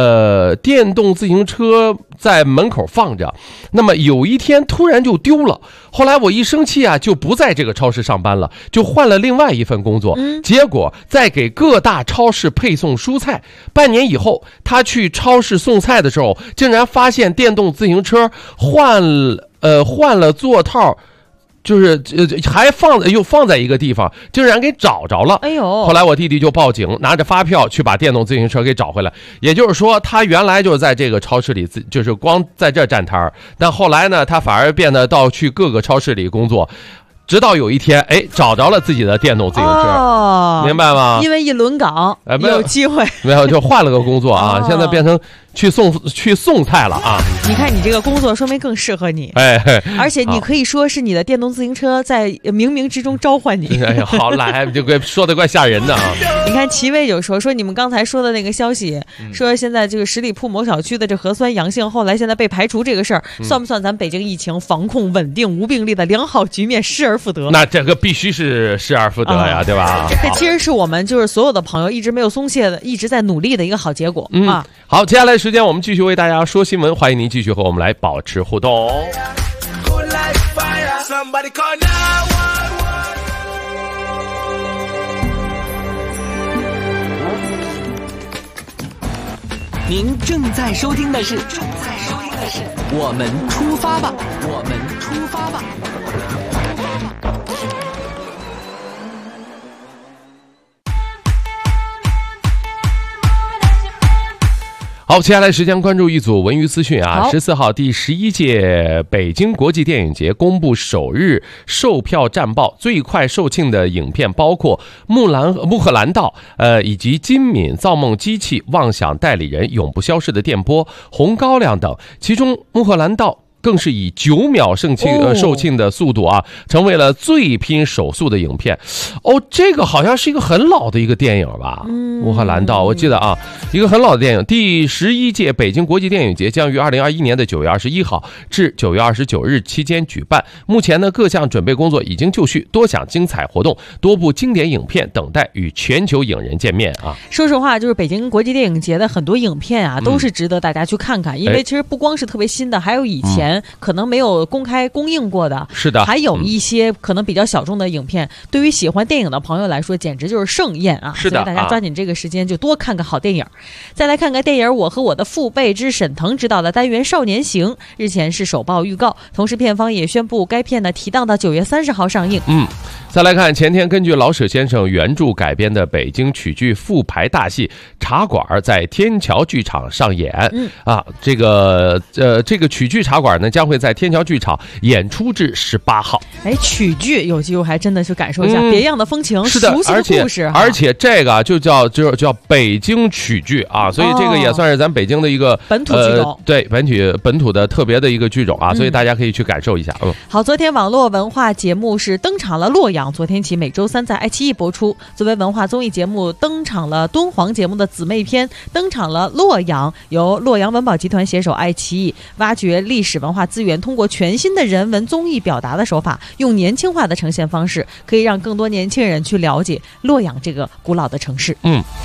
在门口放着，那么有一天突然就丢了，后来我一生气啊，就不在这个超市上班了，就换了另外一份工作，结果在给各大超市配送蔬菜，半年以后他去超市送菜的时候，竟然发现电动自行车换了座套，就是还又放在一个地方，竟然给找着了。后来我弟弟就报警，拿着发票去把电动自行车给找回来。也就是说，他原来就在这个超市里，就是光在这站摊儿，但后来呢，他反而变得到去各个超市里工作。直到有一天，找着了自己的电动自行车，明白吗？ 因为一轮岗，有机会， 没有就换了个工作啊，现在变成去送菜了啊！ 你看你这个工作，说明更适合你，而且你可以说是你的电动自行车在冥冥之中召唤你。 好来，这个说的怪吓人的啊！ 你看齐薇有说你们刚才说的那个消息，说现在这个十里铺某小区的这核酸阳性，后来现在被排除这个事儿，算不算咱北京疫情防控稳定无病例的良好局面失而复得？ 那这个必须是失而复得呀，对吧？ 这其实是我们就是所有的朋友一直没有松懈的，一直在努力的一个好结果啊！ 好，接下来时间我们继续为大家说新闻，欢迎您继续和我们来保持互动。 您正在收听的是我们出发吧， 好，接下来时间关注一组文娱资讯啊。14号第11届北京国际电影节公布首日售票战报，最快售罄的影片包括穆赫兰道、以及金敏、造梦机器、妄想代理人、永不消逝的电波、红高粱等，其中穆赫兰道更是以9秒售罄的速度啊，成为了最拼手速的影片。这个好像是一个很老的一个电影吧？穆赫兰道，我记得啊，一个很老的电影。第11届北京国际电影节将于2021年的9月21号至9月29日期间举办。目前呢，各项准备工作已经就绪，多项精彩活动、多部经典影片等待与全球影人见面啊。 说实话，就是北京国际电影节的很多影片啊，都是值得大家去看看，因为其实不光是特别新的，还有以前可能没有公开公映过的， 是的， 还有一些可能比较小众的影片，对于喜欢电影的朋友来说，简直就是盛宴啊！ 是的， 所以大家抓紧这个时间就多看看好电影。再来看看电影《我和我的父辈之沈腾执导的单元《少年行》，日前是首曝预告，同时片方也宣布该片呢提档到9月30号上映。 再来看前天根据老舍先生原著改编的北京曲剧复排大戏《茶馆》在天桥剧场上演。这个曲剧《茶馆》呢将会在天桥剧场演出至18号。 曲剧有机会还真的去感受一下别样的风情， 是的， 熟悉的故事。 而且这个就叫北京曲剧啊，所以这个也算是咱北京的一个本土剧种， 对本土的特别的一个剧种啊，所以大家可以去感受一下。 好，昨天网络文化节目是登场了洛阳，昨天起每周3在爱奇艺播出。作为文化综艺节目，登场了敦煌节目的姊妹篇，登场了洛阳，由洛阳文保集团携手爱奇艺，挖掘历史文化资源，通过全新的人文综艺表达的手法，用年轻化的呈现方式，可以让更多年轻人去了解洛阳这个古老的城市。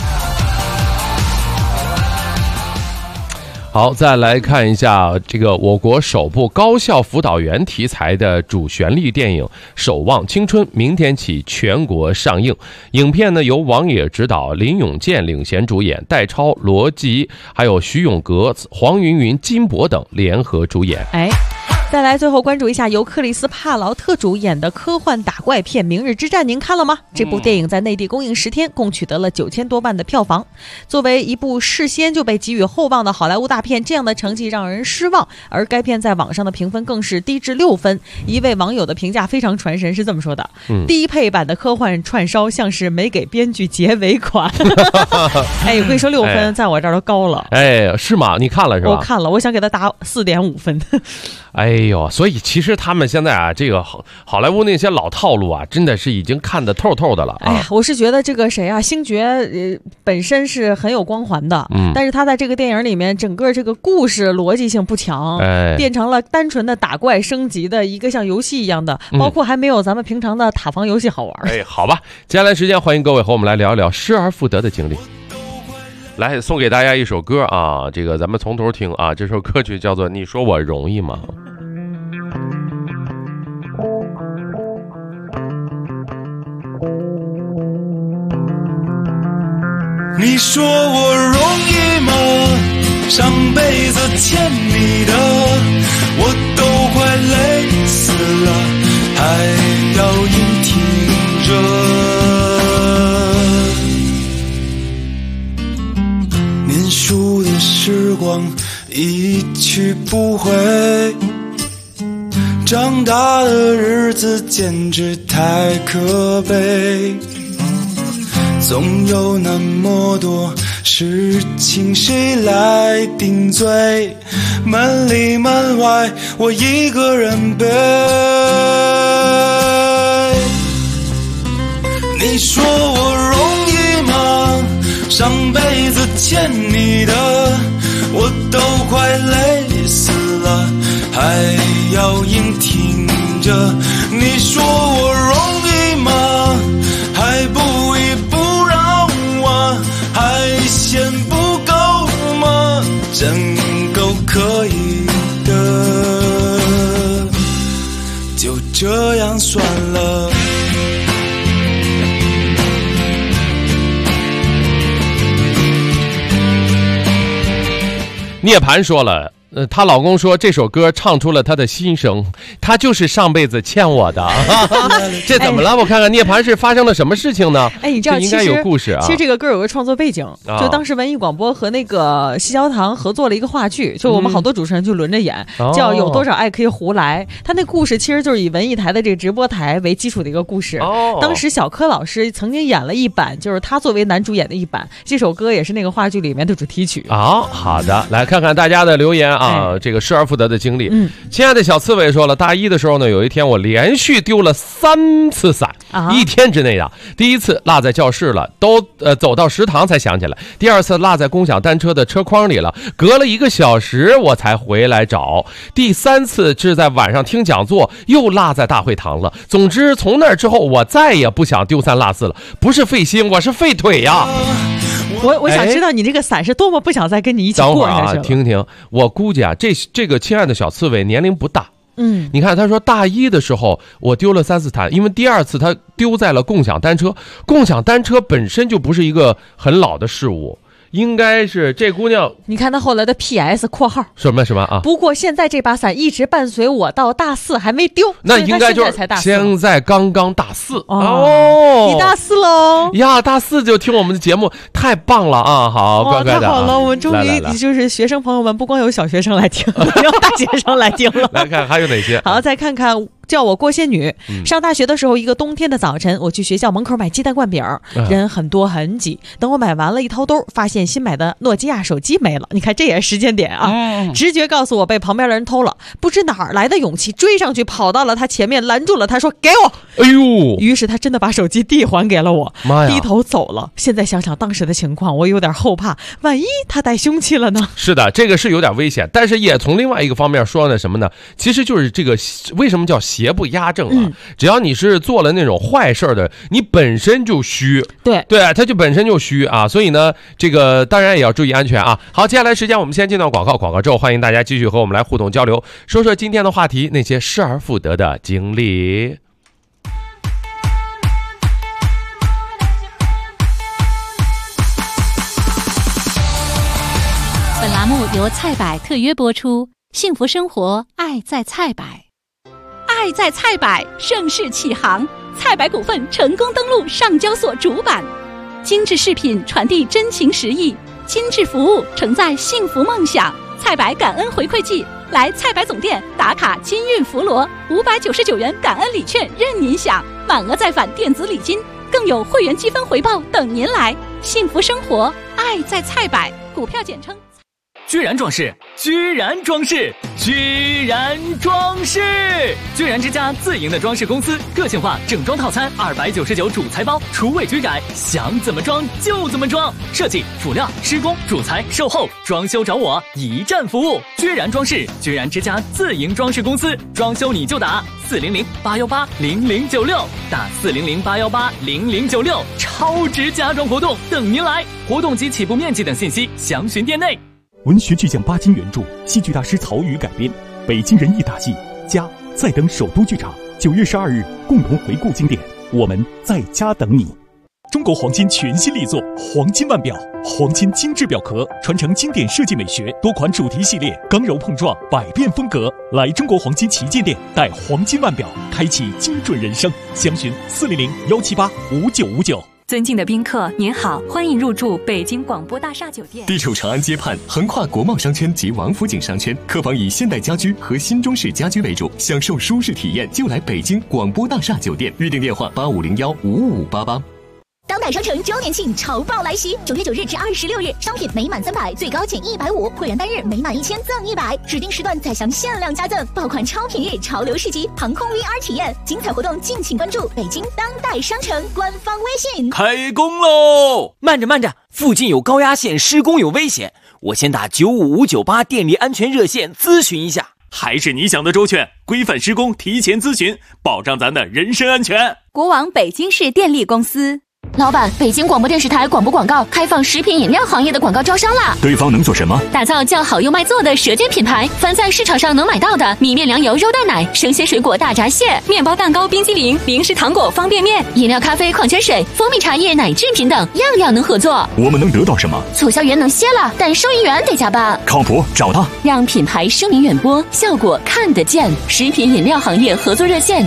好，再来看一下这个我国首部高校辅导员题材的主旋律电影《守望青春》明天起全国上映。影片呢由王野执导，林永健领衔主演，戴超、罗辑还有徐永革、黄云云、金博等联合主演。 再来最后关注一下由克里斯帕劳特主演的科幻打怪片《明日之战》，您看了吗？这部电影在内地公映10天，共取得了9000多万的票房。作为一部事先就被寄予厚望的好莱坞大片，这样的成绩让人失望。而该片在网上的评分更是低至6分。一位网友的评价非常传神，是这么说的：低配版的科幻串烧像是没给编剧结尾款。我跟你说6分在我这儿都高了。 是吗？你看了是吧？ 我看了，我想给他打4.5分。 所以其实他们现在啊，这个好莱坞那些老套路啊，真的是已经看得透透的了。 我是觉得这个谁啊，星爵本身是很有光环的，但是他在这个电影里面整个这个故事逻辑性不强，变成了单纯的打怪升级的一个像游戏一样的，包括还没有咱们平常的塔防游戏好玩。 好吧，接下来时间欢迎各位和我们来聊一聊失而复得的经历。来送给大家一首歌啊，这个咱们从头听啊，这首歌曲叫做《你说我容易吗》。 你说我容易吗？上辈子欠你的，我都快累死了，还要硬挺着。念书的时光一去不回，长大的日子简直太可悲。总有那么多事情谁来顶罪，门里门外我一个人背。你说我容易吗？上辈子欠你的，我都快累死了，还要硬挺着。你说我容易吗？还不依不让我，还嫌不够吗？真够可以的，就这样算了。 涅槃说了，她老公说这首歌唱出了她的心声，她就是上辈子欠我的。这怎么了？我看看涅槃是发生了什么事情呢？ 你知道应该有故事啊。 其实这个歌有个创作背景，就当时文艺广播和那个西郊堂合作了一个话剧，就我们好多主持人就轮着演，叫有多少爱可以胡来。他那故事其实就是以文艺台的这个直播台为基础的一个故事。当时小柯老师曾经演了一版，就是他作为男主演的一版，这首歌也是那个话剧里面的主题曲。 好的，来看看大家的留言啊，这个失而复得的经历。亲爱的小刺猬说了，大一的时候呢，有一天我连续丢了3次伞，1天之内的。第一次落在教室了，都走到食堂才想起来；第二次落在共享单车的车筐里了，隔了1个小时我才回来找；第3次是在晚上听讲座，又落在大会堂了。总之从那之后我再也不想丢3落4了，不是费心，我是费腿呀。 我想知道你这个伞是多么不想再跟你一起过下去了。 等会儿啊，听听，我估计啊，这个亲爱的小刺猬年龄不大。你看他说大一的时候我丢了3次伞，因为第2次他丢在了共享单车。共享单车本身就不是一个很老的事物， 应该是这姑娘。 你看她后来的 PS 括号什么啊？ 不过现在这把伞一直伴随我到大4，还没丢。 那应该就是现在刚刚大4 哦。你大4喽呀！大4就听我们的节目，太棒了啊！好，乖乖的。 太好了，我们终于就是学生朋友们，不光有小学生来听，还有大学生来听了。 来看还有哪些？ 好，再看看。叫我郭仙女。上大学的时候，一个冬天的早晨，我去学校门口买鸡蛋灌饼，人很多很挤。等我买完了，一掏兜，发现新买的诺基亚手机没了。你看，这也是时间点啊！直觉告诉我被旁边的人偷了，不知哪儿来的勇气，追上去跑到了他前面，拦住了他，说：“给我！” 哎呦！ 于是他真的把手机递还给了我，低头走了。现在想想当时的情况，我有点后怕，万一他带凶器了呢？ 是的，这个是有点危险，但是也从另外一个方面说呢，什么呢？其实就是这个为什么叫邪不压正啊？只要你是做了那种坏事的，你本身就虚， 对， 他就本身就虚啊，所以呢，这个当然也要注意安全啊。好，接下来时间我们先进到广告之后，欢迎大家继续和我们来互动交流，说说今天的话题，那些失而复得的经历。 本栏目由菜百特约播出，幸福生活，爱在菜百。爱在菜百，盛世启航，菜百股份成功登陆上交所主板。精致饰品传递真情实意，精致服务承载幸福梦想。菜百感恩回馈季，来菜百总店打卡金运福罗，599元感恩礼券任您享，满额再返电子礼金，更有会员积分回报等您来。幸福生活，爱在菜百，股票简称。 居然装饰，居然装饰，居然装饰！居然之家自营的装饰公司，个性化整装套餐299主材包，厨卫居宅，想怎么装就怎么装，设计、辅料、施工、主材、售后、装修找我，一站服务。居然装饰，居然之家自营装饰公司，装修你就打400-818-0096，打400-818-0096，超值家装活动等您来，活动及起步面积等信息详询店内。 文学巨匠巴金原著，戏剧大师曹禺改编，北京人艺大戏家在等首都剧场9月12日共同回顾经典，我们在家等你。中国黄金全新力作黄金腕表，黄金精致表壳，传承经典设计美学，多款主题系列，刚柔碰撞，百变风格。来中国黄金旗舰店，带黄金腕表，开启精准人生。详询400-178-5959。 尊敬的宾客，您好，欢迎入住北京广播大厦酒店。 地处长安街畔，横跨国贸商圈及王府井商圈，客房以现代家居和新中式家居为主，享受舒适体验就来北京广播大厦酒店。预订电话8501-55588。 当代商城周年庆潮爆来袭，9月9日至26日，商品每满300最高减150，会员单日每满1000赠100，指定时段再享限量加赠，爆款超品日潮流市集航空 VR 体验，精彩活动敬请关注北京当代商城官方微信。 开工喽！慢着，附近有高压线施工有危险，我先打95598电力安全热线咨询一下。 还是你想的周全，规范施工，提前咨询，保障咱的人身安全。 国网北京市电力公司。 老板，北京广播电视台广播广告开放食品饮料行业的广告招商啦！ 对方能做什么？ 打造叫好又卖座的舌尖品牌，凡在市场上能买到的米面粮油肉蛋奶、生鲜水果大闸蟹、面包蛋糕冰激凌、零食糖果方便面、饮料咖啡矿泉水、蜂蜜茶叶奶制品等，样样能合作。 我们能得到什么？ 促销员能歇了，但收银员得加班。 靠谱，找他， 让品牌声名远播，效果看得见。食品饮料行业合作热线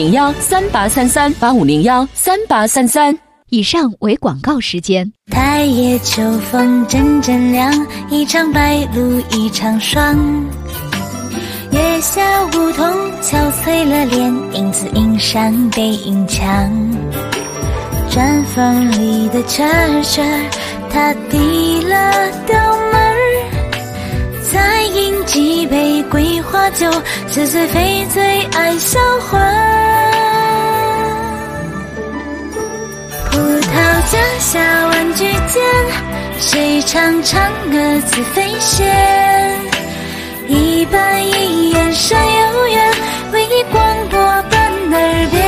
8501-3833，8501-3833。 以上为广告时间。 太夜秋风阵阵凉，一场白露一场霜。月下梧桐敲碎了脸，影子映上背影墙。砖缝里的车儿，他递了刀门儿，再饮几杯桂花酒，是最非最爱笑话。葡萄架下玩具间，谁唱唱歌自飞仙？一板一眼闪悠远，为你广播伴耳边。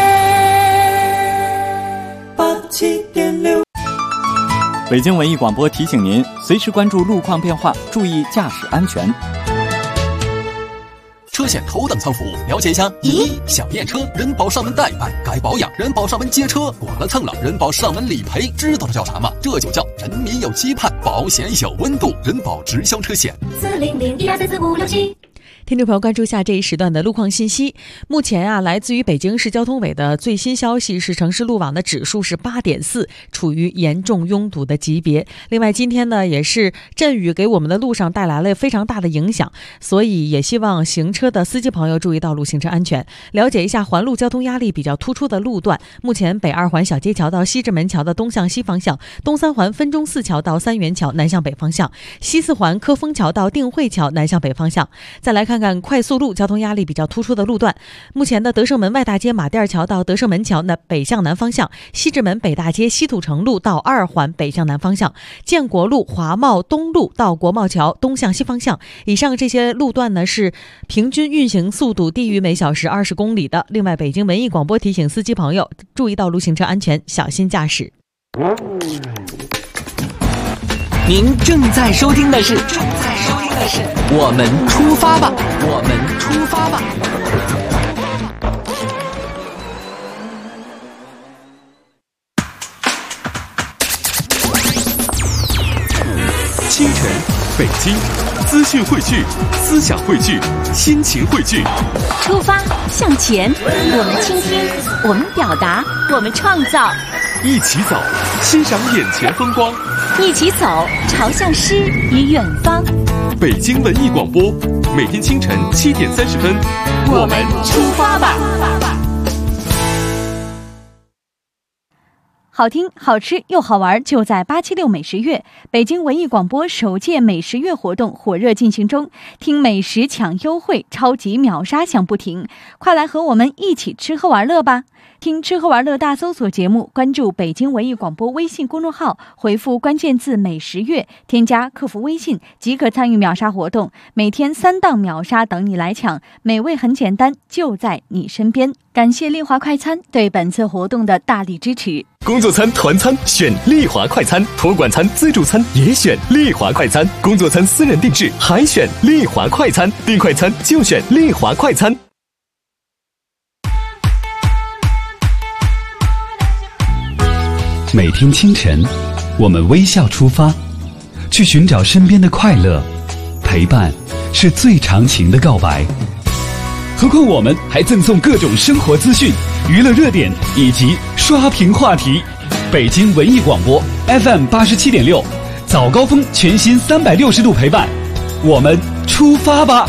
87.6。北京文艺广播提醒您，随时关注路况变化，注意驾驶安全。 车险头等舱服务，了解一下。1. 想验车，人保上门代办；该保养，人保上门接车；剐了蹭了，人保上门理赔。知道这叫啥吗？这就叫人民有期盼，保险有温度。人保直销车险。 40012344567。 听众朋友，关注一下这一时段的路况信息。目前啊，来自于北京市交通委的最新消息是，城市路网的指数是8.4，处于严重拥堵的级别。另外，今天呢，也是阵雨给我们的路上带来了非常大的影响，所以也希望行车的司机朋友注意道路行车安全。了解一下环路交通压力比较突出的路段。目前北2环小街桥到西直门桥的东向西方向，东3环分钟寺桥到三元桥南向北方向，西4环科丰桥到定慧桥南向北方向。再来看看快速路交通压力比较突出的路段。目前的德胜门外大街马甸桥到德胜门桥那北向南方向，西直门北大街西土城路到2环北向南方向，建国路华贸东路到国贸桥东向西方向。以上这些路段呢是平均运行速度低于每小时20公里的。另外，北京文艺广播提醒司机朋友注意道路行车安全，小心驾驶。 您正在收听的是我们出发吧，我们出发吧。 清晨，北京，资讯汇聚，思想汇聚，心情汇聚。 出发向前，我们倾听，我们表达，我们创造。 一起走，欣赏眼前风光。 一起走，朝向诗与远方。 北京文艺广播，每天清晨7点30分， 我们出发吧。好听、好吃又好玩，就在876美食月。北京文艺广播首届美食月活动火热进行中，听美食抢优惠，超级秒杀响不停，快来和我们一起吃喝玩乐吧！听吃喝玩乐大搜索节目，关注北京文艺广播微信公众号，回复关键字美食月，添加客服微信即可参与秒杀活动，每天3档秒杀等你来抢，美味很简单，就在你身边。感谢丽华快餐对本次活动的大力支持。 工作餐、团餐选丽华快餐，托管餐、自助餐也选丽华快餐，工作餐私人定制还选丽华快餐，订快餐就选丽华快餐。 每天清晨，我们微笑出发，去寻找身边的快乐。陪伴是最长情的告白。何况我们还赠送各种生活资讯、娱乐热点以及刷屏话题。北京文艺广播 FM 87.6，早高峰全新360度陪伴，我们出发吧。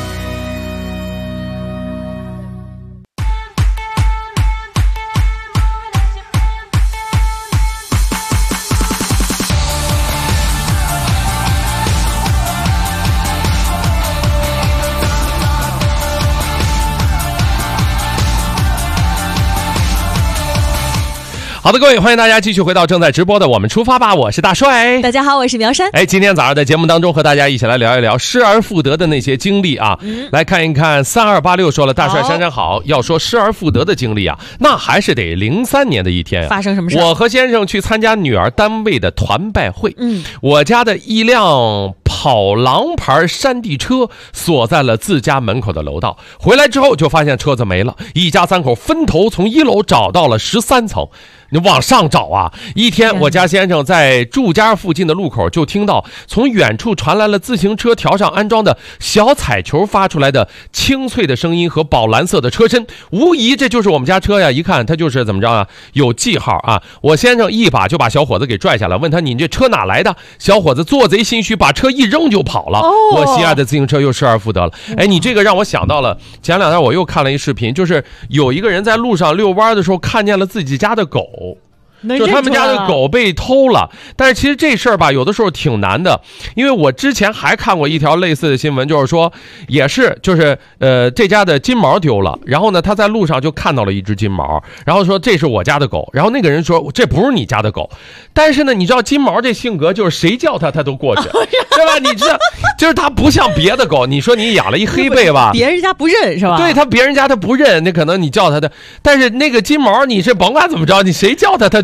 好的，各位，欢迎大家继续回到正在直播的我们出发吧，我是大帅。 大家好，我是苗山。 今天早上的节目当中和大家一起来聊一聊失而复得的那些经历啊。来看一看3286说了，大帅珊珊好，要说失而复得的经历啊，那还是得03年的一天啊。 发生什么事？ 我和先生去参加女儿单位的团拜会，我家的一辆跑狼牌山地车锁在了自家门口的楼道，回来之后就发现车子没了，一家3口分头从1楼找到了13层。你往上找啊！一天，我家先生在住家附近的路口就听到从远处传来了自行车条上安装的小彩球发出来的清脆的声音和宝蓝色的车身，无疑这就是我们家车呀！一看它就是怎么着啊，有记号啊！我先生一把就把小伙子给拽下来，问他你这车哪来的？小伙子做贼心虚，把车一扔就跑了。我心爱的自行车又失而复得了。你这个让我想到了前2天我又看了一视频，就是有一个人在路上遛弯的时候看见了自己家的狗。就他们家的狗被偷了，但是其实这事儿吧，有的时候挺难的，因为我之前还看过一条类似的新闻，就是说也是就是这家的金毛丢了，然后呢他在路上就看到了一只金毛，然后说这是我家的狗，然后那个人说这不是你家的狗，但是呢你知道金毛这性格就是谁叫他都过去，对吧？你知道就是他不像别的狗，你说你养了一黑背吧， 别人家不认是吧？ 对，他别人家他不认，那可能你叫他的，但是那个金毛你是甭管怎么着，你谁叫他都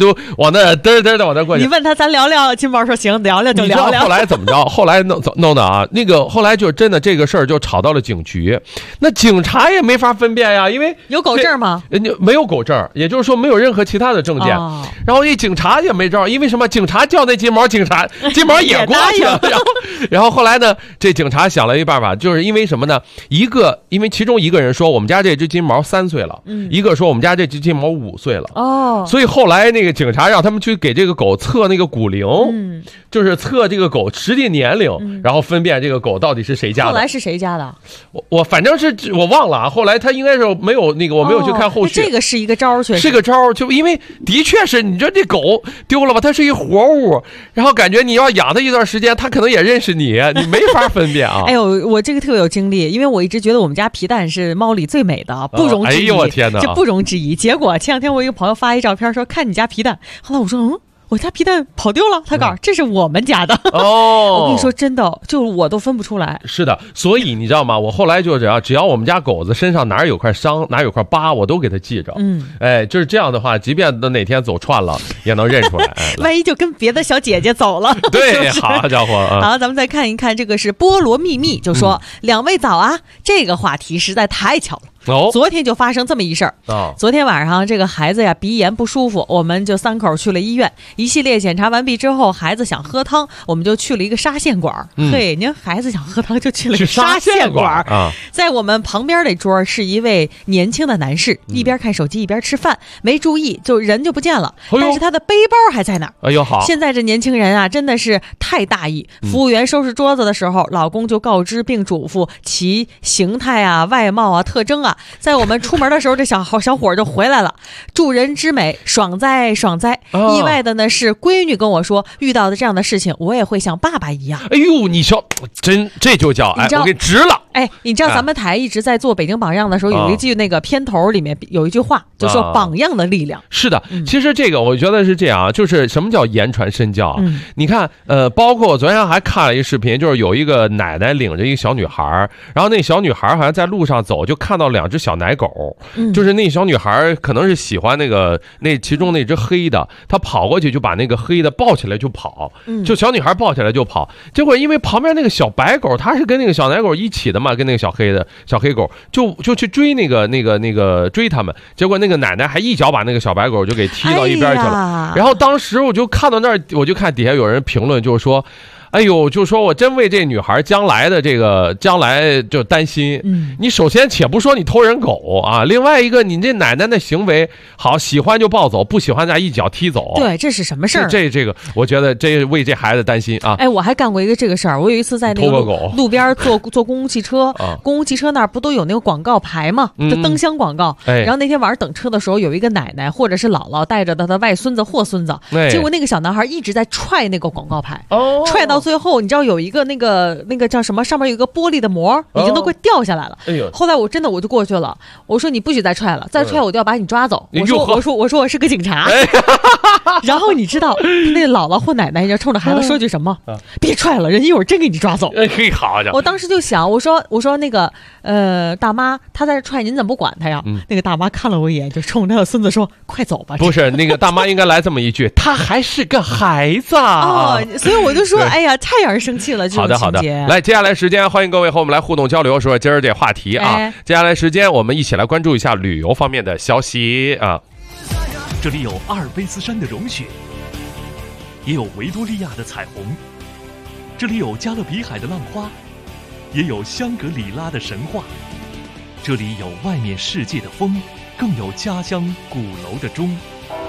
就往那嘚嘚的往那过去。 你问他咱聊聊，金毛说行，聊聊就聊聊。 你知道后来怎么着？后来弄的啊，那个后来就真的这个事儿就吵到了警局，那警察也没法分辨呀，因为有狗证吗？ 没有狗证，也就是说没有任何其他的证件。然后警察也没招，因为什么？警察叫那金毛，金毛也过去了。然后后来呢，这警察想了一办法，就是因为什么呢？因为其中一个人说我们家这只金毛3岁了，一个说我们家这只金毛5岁了。所以后来那个警察让他们去给这个狗测那个骨龄，就是测这个狗实际年龄，然后分辨这个狗到底是谁家的。 后来是谁家的？ 我反正是我忘了啊。后来他应该是没有那个，我没有去看后续。 这个是一个招，确实是个招，就因为的确是你说这狗丢了吧，它是一活物，然后感觉你要养它一段时间，它可能也认识你，你没法分辨啊。 哎呦，我这个特别有经历，因为我一直觉得我们家皮蛋是猫里最美的，不容置疑。 哎呦我天哪， 这不容置疑。结果前两天我一个朋友发一照片说看你家皮蛋，后来我说我家皮蛋跑丢了，他告诉这是我们家的。我跟你说真的，就我都分不出来。 是的，所以你知道吗？我后来就只要我们家狗子身上哪有块伤，哪有块疤，我都给它记着。就是这样的话，即便哪天走串了，也能认出来。 万一就跟别的小姐姐走了， 对，好家伙啊！ 好，咱们再看一看，这个是菠萝秘密，就说2位早啊，这个话题实在太巧了。昨天就发生这么一事儿。昨天晚上这个孩子呀鼻炎不舒服，我们就3口去了医院，一系列检查完毕之后，孩子想喝汤，我们就去了一个沙县馆。嘿，您孩子想喝汤就去了沙县馆啊。在我们旁边那桌是一位年轻的男士，一边看手机一边吃饭，没注意就人就不见了，但是他的背包还在那儿。 哎呦好！ 现在这年轻人啊真的是太大意。服务员收拾桌子的时候，老公就告知并嘱咐其形态啊、外貌啊、特征啊。在我们出门的时候，这小伙就回来了，助人之美，爽哉爽哉。意外的呢是闺女跟我说，遇到的这样的事情，我也会像爸爸一样。 哎呦，你瞧，这就叫我给直了。 你知道咱们台一直在做北京榜样的时候，有一句那个片头里面有一句话，就说榜样的力量。 是的，其实这个我觉得是这样啊，就是什么叫言传身教啊？你看，包括我昨天还看了一视频，就是有一个奶奶领着一个小女孩，然后那小女孩好像在路上走，就看到2只小奶狗，就是那小女孩可能是喜欢那其中那只黑的，她跑过去就把那个黑的抱起来就跑，就小女孩抱起来就跑，结果因为旁边那个小白狗，它是跟那个小奶狗一起的嘛，跟那个小黑狗就去追那个追他们，结果那个奶奶还一脚把那个小白狗就给踢到一边去了。然后当时我就看到那儿，我就看底下有人评论，就是说。哎呦，就说我真为这女孩将来就担心。你首先且不说你偷人狗啊，另外一个你这奶奶的行为，好喜欢就抱走，不喜欢再一脚踢走。 对，这是什么事儿？ 这个，我觉得这为这孩子担心啊。 我还干过一个这个事儿。我有一次在那个路边坐公共汽车，公共汽车那儿不都有那个广告牌吗？就灯箱广告。然后那天晚上等车的时候，有一个奶奶或者是姥姥带着她的外孙子或孙子，结果那个小男孩一直在踹那个广告牌，踹到最后，你知道有一个那个叫什么，上面有一个玻璃的膜，已经都快掉下来了。后来我就过去了，我说你不许再踹了，再踹我就要把你抓走。我说我是个警察。然后你知道那姥姥或奶奶要冲着孩子说句什么？别踹了，人一会儿真给你抓走。 好家伙！ 我当时就想，我说那个大妈，他在这踹，您怎么不管他呀？那个大妈看了我一眼，就冲着他的孙子说：“快走吧。” 不是，那个大妈应该来这么一句：“他还是个孩子。” 所以我就说，哎呀，太让人生气了。 好的，来，接下来时间欢迎各位和我们来互动交流，说今儿这话题啊。接下来时间我们一起来关注一下旅游方面的消息啊。 这里有阿尔卑斯山的融雪，也有维多利亚的彩虹，这里有加勒比海的浪花，也有香格里拉的神话，这里有外面世界的风，更有家乡鼓楼的钟。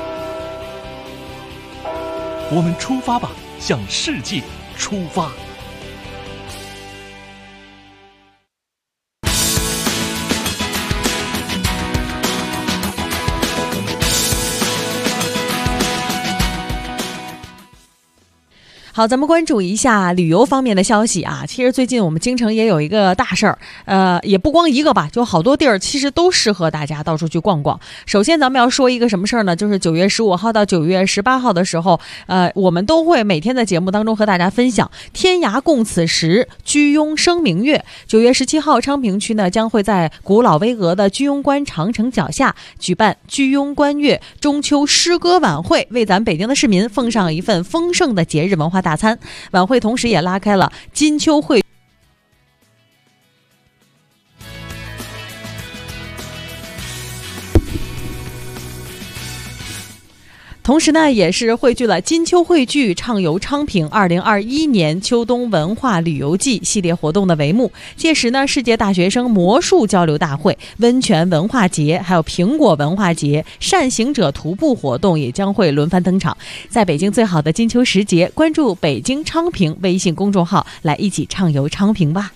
我们出发吧，向世界出发。 好，咱们关注一下旅游方面的消息啊。其实最近我们京城也有一个大事儿，也不光一个吧，就好多地儿其实都适合大家到处去逛逛。首先咱们要说一个什么事儿呢？就是9月15号到9月18号的时候，我们都会每天在节目当中和大家分享天涯共此时，居庸生明月。9月17号，昌平区呢将会在古老巍峨的居庸关长城脚下举办居庸观月中秋诗歌晚会，为咱北京的市民奉上一份丰盛的节日文化大餐。晚会同时也拉开了金秋汇同时呢，也是汇聚了金秋汇聚畅游昌平2021年秋冬文化旅游季系列活动的帷幕。届时呢，世界大学生魔术交流大会、温泉文化节，还有苹果文化节、善行者徒步活动也将会轮番登场。在北京最好的金秋时节，关注北京昌平微信公众号，来一起畅游昌平吧。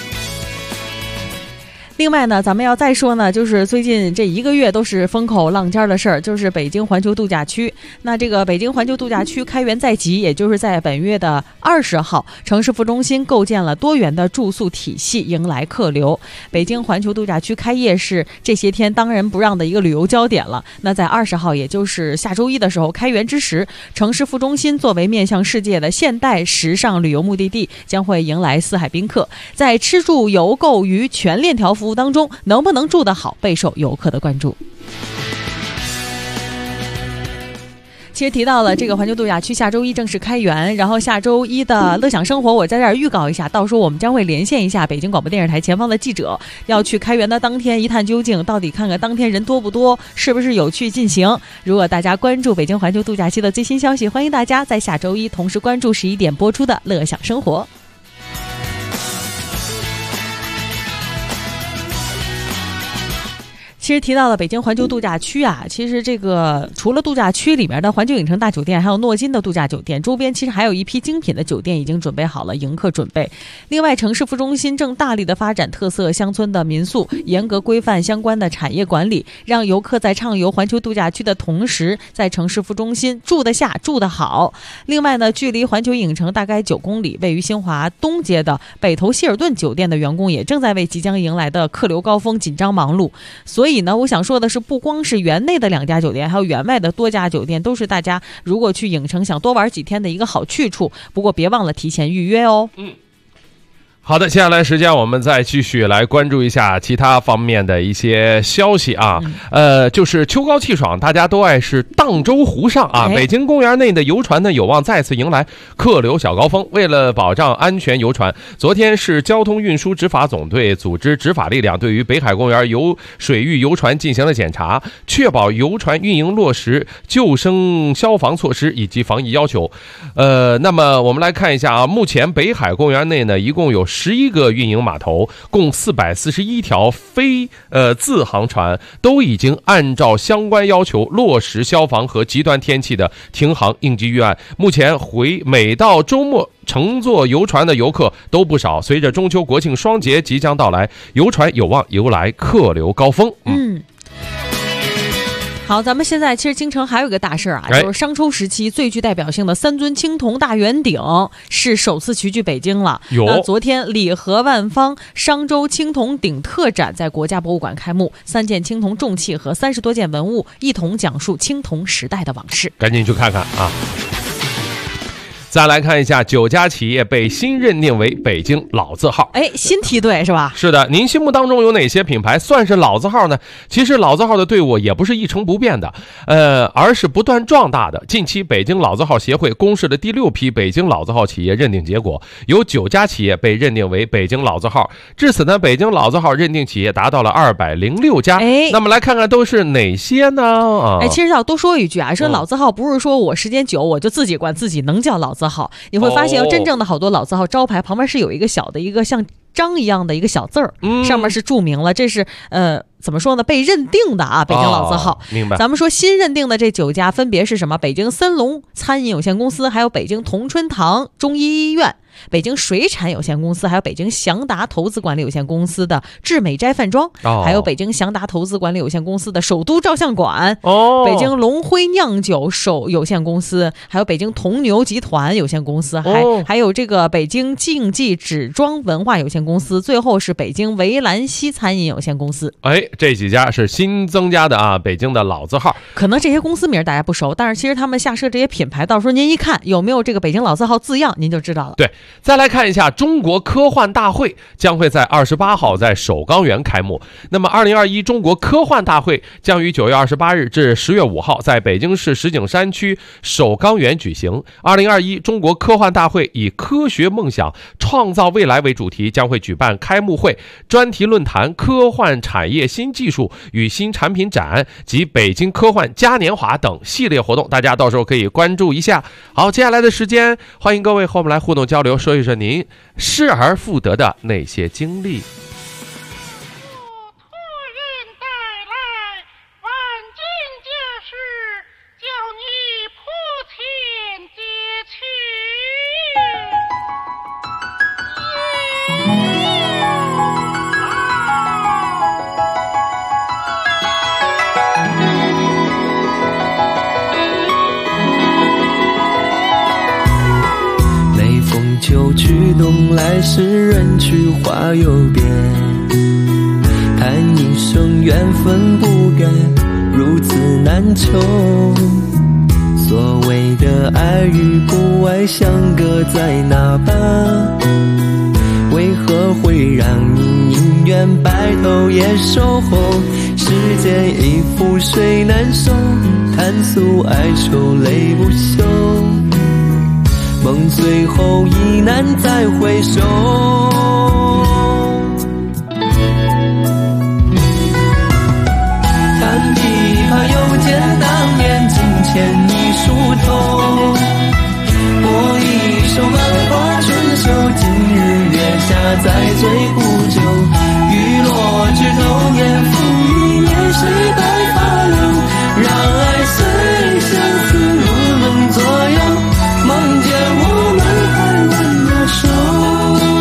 另外呢，咱们要再说呢，就是最近这1个月都是风口浪尖的事儿，就是北京环球度假区。那这个北京环球度假区开园在即，也就是在本月的20号，城市副中心构建了多元的住宿体系，迎来客流。北京环球度假区开业是这些天当仁不让的一个旅游焦点了。那在20号，也就是下周一的时候，开园之时，城市副中心作为面向世界的现代时尚旅游目的地，将会迎来四海宾客。在吃住游购娱全链条服务当中，能不能住得好备受游客的关注。其实提到了这个环球度假区下周一正式开园，然后下周一的乐享生活我在这儿预告一下，到时候我们将会连线一下北京广播电视台前方的记者，要去开园的当天一探究竟，到底看看当天人多不多，是不是有趣进行。如果大家关注北京环球度假区的最新消息，欢迎大家在下周一同时关注11点播出的乐享生活。其实提到了北京环球度假区啊，其实这个除了度假区里面的环球影城大酒店，还有诺金的度假酒店，周边其实还有一批精品的酒店已经准备好了迎客准备。另外，城市副中心正大力的发展特色乡村的民宿，严格规范相关的产业管理，让游客在畅游环球度假区的同时，在城市副中心住得下住得好。另外呢，距离环球影城大概9公里，位于新华东街的北投希尔顿酒店的员工也正在为即将迎来的客流高峰紧张忙碌。所以呢，我想说的是，不光是园内的2家酒店，还有园外的多家酒店，都是大家如果去影城想多玩几天的一个好去处。不过别忘了提前预约哦。 好的，接下来时间我们再继续来关注一下其他方面的一些消息啊。就是秋高气爽，大家都爱是荡舟湖上啊。北京公园内的游船呢，有望再次迎来客流小高峰。为了保障安全游船，昨天市交通运输执法总队组织执法力量对于北海公园水域游船进行了检查，确保游船运营落实救生消防措施以及防疫要求。那么我们来看一下啊，目前北海公园内呢，一共有11个运营码头，共441条非自航船，都已经按照相关要求落实消防和极端天气的停航应急预案。目前每到周末乘坐游船的游客都不少，随着中秋国庆双节即将到来，游船有望迎来客流高峰。 好，咱们现在其实京城还有一个大事啊，就是商周时期最具代表性的3尊青铜大圆鼎是首次齐聚北京了。那昨天礼盒万方商周青铜鼎特展在国家博物馆开幕，3件青铜重器和30多件文物一同讲述青铜时代的往事。 赶紧去看看啊！再来看一下9家企业被新认定为北京老字号。 新梯队是吧？ 是的，您心目当中有哪些品牌算是老字号呢？其实老字号的队伍也不是一成不变的，而是不断壮大的。近期北京老字号协会公示的第6批北京老字号企业认定结果，有9家企业被认定为北京老字号。至此呢，北京老字号认定企业达到了206家。那么来看看都是哪些呢？ 其实要多说一句啊，说老字号不是说我时间久我就自己管自己能叫老字号，你会发现真正的好多老字号招牌旁边是有一个小的一个像章一样的一个小字儿，上面是注明了这是怎么说呢，被认定的啊，北京老字号。 明白。 咱们说新认定的这9家分别是什么？北京森龙餐饮有限公司，还有北京同春堂中医医院， 北京水产有限公司，还有北京祥达投资管理有限公司的致美斋饭庄，还有北京祥达投资管理有限公司的首都照相馆，北京龙辉酿酒有限公司，还有北京铜牛集团有限公司，还有这个北京竞技纸庄文化有限公司，最后是北京维兰西餐饮有限公司。 这几家是新增加的啊，北京的老字号。 可能这些公司名大家不熟，但是其实他们下设这些品牌，到时候您一看有没有这个北京老字号字样，您就知道了。 对，再来看一下中国科幻大会将会在28号在首钢园开幕。那么2021中国科幻大会将于9月28日至10月5号在北京市石景山区首钢园举行。2021中国科幻大会以科学梦想创造未来为主题，将会举办开幕会、专题论坛、科幻产业新技术与新产品展及北京科幻嘉年华等系列活动，大家到时候可以关注一下。好，接下来的时间，欢迎各位和我们来互动交流，说一说您失而复得的那些经历。 秋去冬来时人去花又变，叹一声缘分不该如此难求。所谓的爱与不爱相隔在哪般，为何会让你宁愿白头也守候？时间已覆水难收，叹诉哀愁泪不休，梦最后已难再回首。弹琵琶又见当年金钱一梳头，播一首满花春秋，今日月下再醉古酒。雨落枝头年复一年，谁白发留？让爱随相思如梦左右，梦见我们还挽着手。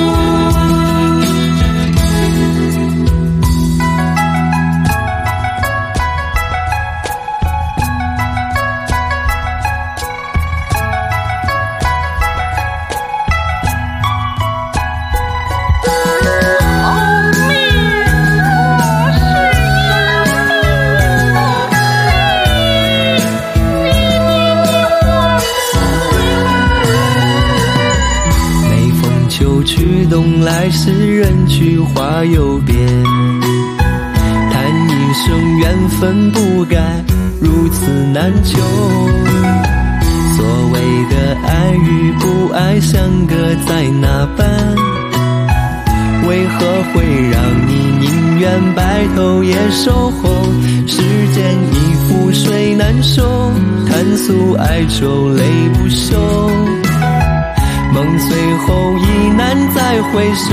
秋去冬来时人去花又变，叹一声缘分不该如此难求。所谓的爱与不爱相隔在哪般，为何会让你宁愿白头也守候？时间已覆水难收，叹诉哀愁泪不休，梦最后已难再回首。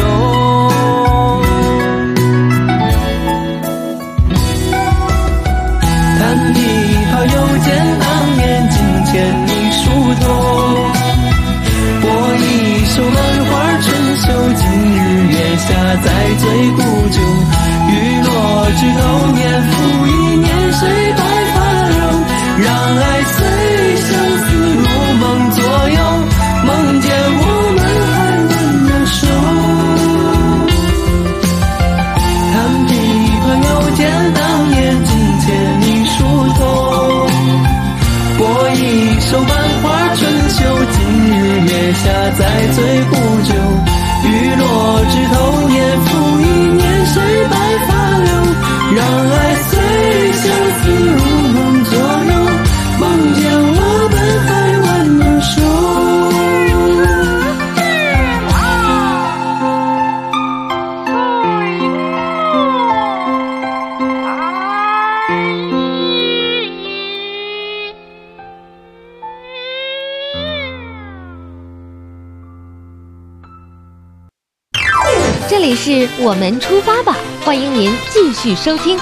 弹琵琶又见当年金钱一梳头，播一首满花春秋，今日月下再醉古酒。雨落枝头年复一年，谁白发留？让爱随相思如梦左右，梦见我们还挽着手。弹琵琶又见当年金钱一梳头，播一首满花春秋，今日月下再醉古酒。雨落枝头年复一年，谁白发留？让爱随相思如梦左右，梦见我们还挽着手。 这里是我们出发吧，欢迎您继续收听。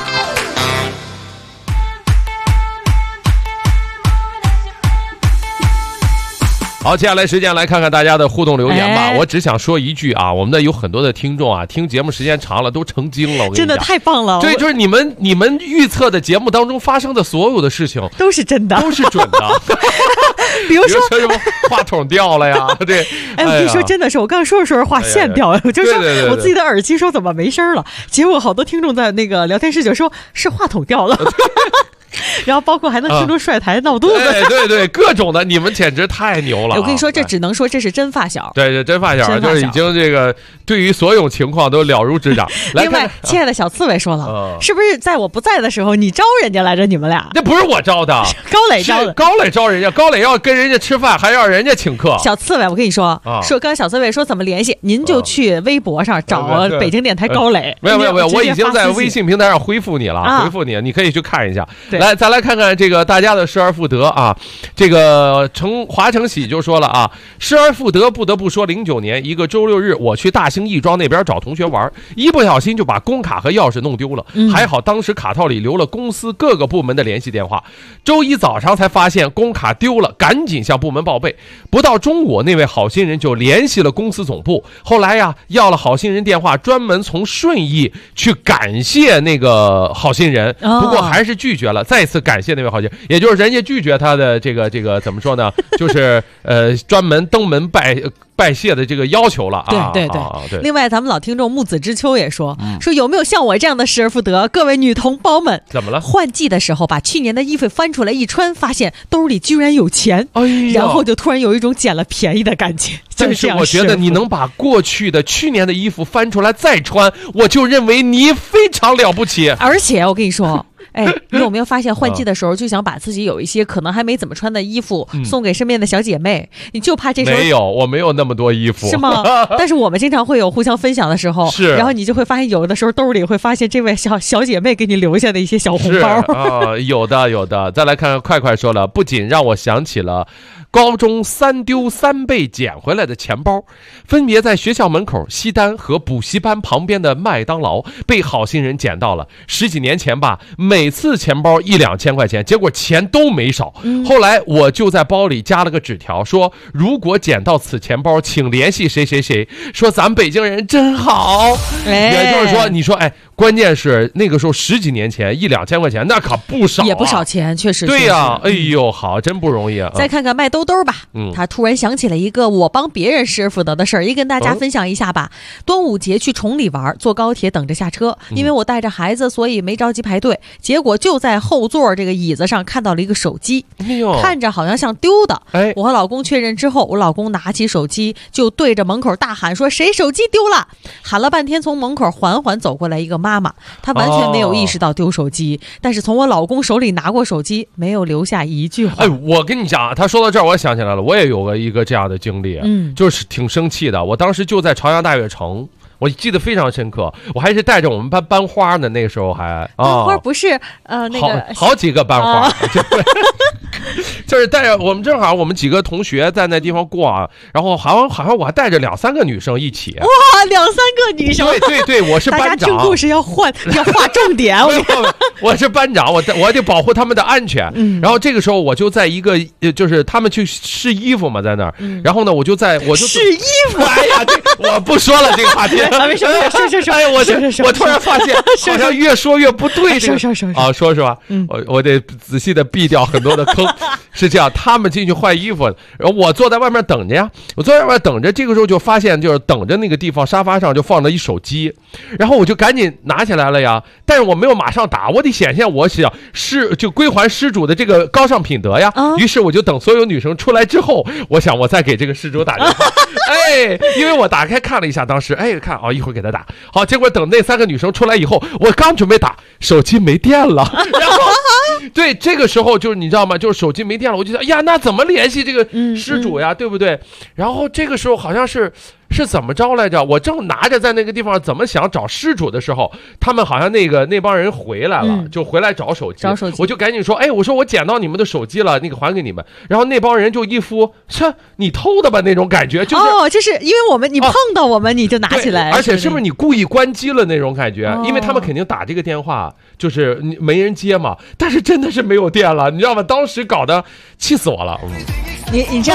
好，接下来时间来看看大家的互动留言吧。 哎我只想说一句啊，我们的有很多的听众啊，听节目时间长了都成精了。我跟你讲， 真的太棒了。 对，就是你们预测的节目当中发生的所有的事情都是真的， 都是准的。 比如说什么话筒掉了呀？对， 哎，我跟你说，真的是，我刚说着话线掉了，我就说我自己的耳机说怎么没声了，结果好多听众在那个聊天室就说是话筒掉了。然后包括还能听出帅台闹肚子， 对，各种的，你们简直太牛了！ 我跟你说，这只能说这是真发小， 对，真发小，就是已经这个对于所有情况都了如指掌。 另外，亲爱的小刺猬说了，是不是在我不在的时候你招人家来着？你们俩那不是我招的， 高磊招的， 高磊招人家，高磊要跟人家吃饭，还要人家请客。 小刺猬，我跟你说，说刚才小刺猬说怎么联系，您就去微博上找北京电台高磊。 没有，我已经在微信平台上回复你了，回复你，你可以去看一下。来，再来看看这个大家的失而复得啊！这个华成喜就说了啊，失而复得，不得不说，09年一个周六日，我去大兴亦庄那边找同学玩，一不小心就把工卡和钥匙弄丢了，还好当时卡套里留了公司各个部门的联系电话。周一早上才发现工卡丢了，赶紧向部门报备。不到中午，那位好心人就联系了公司总部，后来呀要了好心人电话，专门从顺义去感谢那个好心人，不过还是拒绝了。再次感谢那位好心人，也就是人家拒绝他的这个怎么说呢？就是专门登门拜谢的这个要求了啊！ 对。另外，咱们老听众木子之秋也说有没有像我这样的失而复得？各位女同胞们， 怎么了？ 换季的时候把去年的衣服翻出来一穿，发现兜里居然有钱，然后就突然有一种捡了便宜的感觉。 但是我觉得你能把过去的去年的衣服翻出来再穿，我就认为你非常了不起。 而且我跟你说。哎，你有没有发现换季的时候就想把自己有一些可能还没怎么穿的衣服送给身边的小姐妹，你就怕这时候没有，我没有那么多衣服， 是吗？但是我们经常会有互相分享的时候，是，然后你就会发现有的时候兜里会发现这位小姐妹给你留下的一些小红包啊，有的。再来看看快快说了，不仅让我想起了高中3丢3被捡回来的钱包，分别在学校门口、西单和补习班旁边的麦当劳被好心人捡到了。10几年前吧，每次钱包1、2千块钱，结果钱都没少。后来我就在包里加了个纸条，说如果捡到此钱包，请联系谁谁谁。说咱北京人真好，也就是说，你说关键是那个时候10几年前1、2千块钱，那可不少， 也不少钱，确实。 对呀，哎呦，好，真不容易啊。 再看看麦兜兜吧，他突然想起了一个我帮别人失而复得的事儿，也跟大家分享一下吧。端午节去崇礼玩，坐高铁等着下车，因为我带着孩子，所以没着急排队。结果就在后座这个椅子上看到了一个手机，看着好像像丢的。我和老公确认之后，我老公拿起手机就对着门口大喊说：“谁手机丢了？”喊了半天，从门口缓缓走过来一个妈妈，她完全没有意识到丢手机，但是从我老公手里拿过手机，没有留下一句话。 我跟你讲，他说到这儿，我想起来了，我也有一个这样的经历，就是挺生气的。我当时就在朝阳大悦城。我记得非常深刻，我还是带着我们班班花呢，那个时候还班花不是那个好几个班花，就是带着我们正好我们几个同学在那地方逛，然后好像我还带着2、3个女生一起。 哇，2、3个女生， 对，我是班长。 大家听故事要划重点， 我是班长，我得保护他们的安全。然后这个时候我就在一个就是他们去试衣服嘛，在那儿，然后呢我就试衣服。 哎呀，我不说了这个话题。 为什么？ 哎呀，我突然发现好像越说越不对。说是吧？我得仔细的避掉很多的坑。是这样，他们进去换衣服，然后我坐在外面等着呀。我坐在外面等着，这个时候就发现，就是等着那个地方沙发上就放着一手机，然后我就赶紧拿起来了呀。但是我没有马上打，我得显现我想就归还失主的这个高尚品德呀。于是我就等所有女生出来之后，我想我再给这个失主打电话。因为我打开看了一下，当时看一会儿给他打好，结果等那3个女生出来以后，我刚准备打，手机没电了，然后对，这个时候就是你知道吗？就是手机没电了，我就想，呀，那怎么联系这个失主呀，对不对？然后这个时候好像是怎么着来着？我正拿着在那个地方怎么想找失主的时候，他们好像那帮人回来了，就回来找手机，我就赶紧说，我说我捡到你们的手机了，那个还给你们。然后那帮人就一副你偷的吧那种感觉， 就是因为你碰到我们你就拿起来， 而且是不是你故意关机了那种感觉？因为他们肯定打这个电话就是没人接嘛，但是真的是没有电了，你知道吗？当时搞得气死我了。 你知道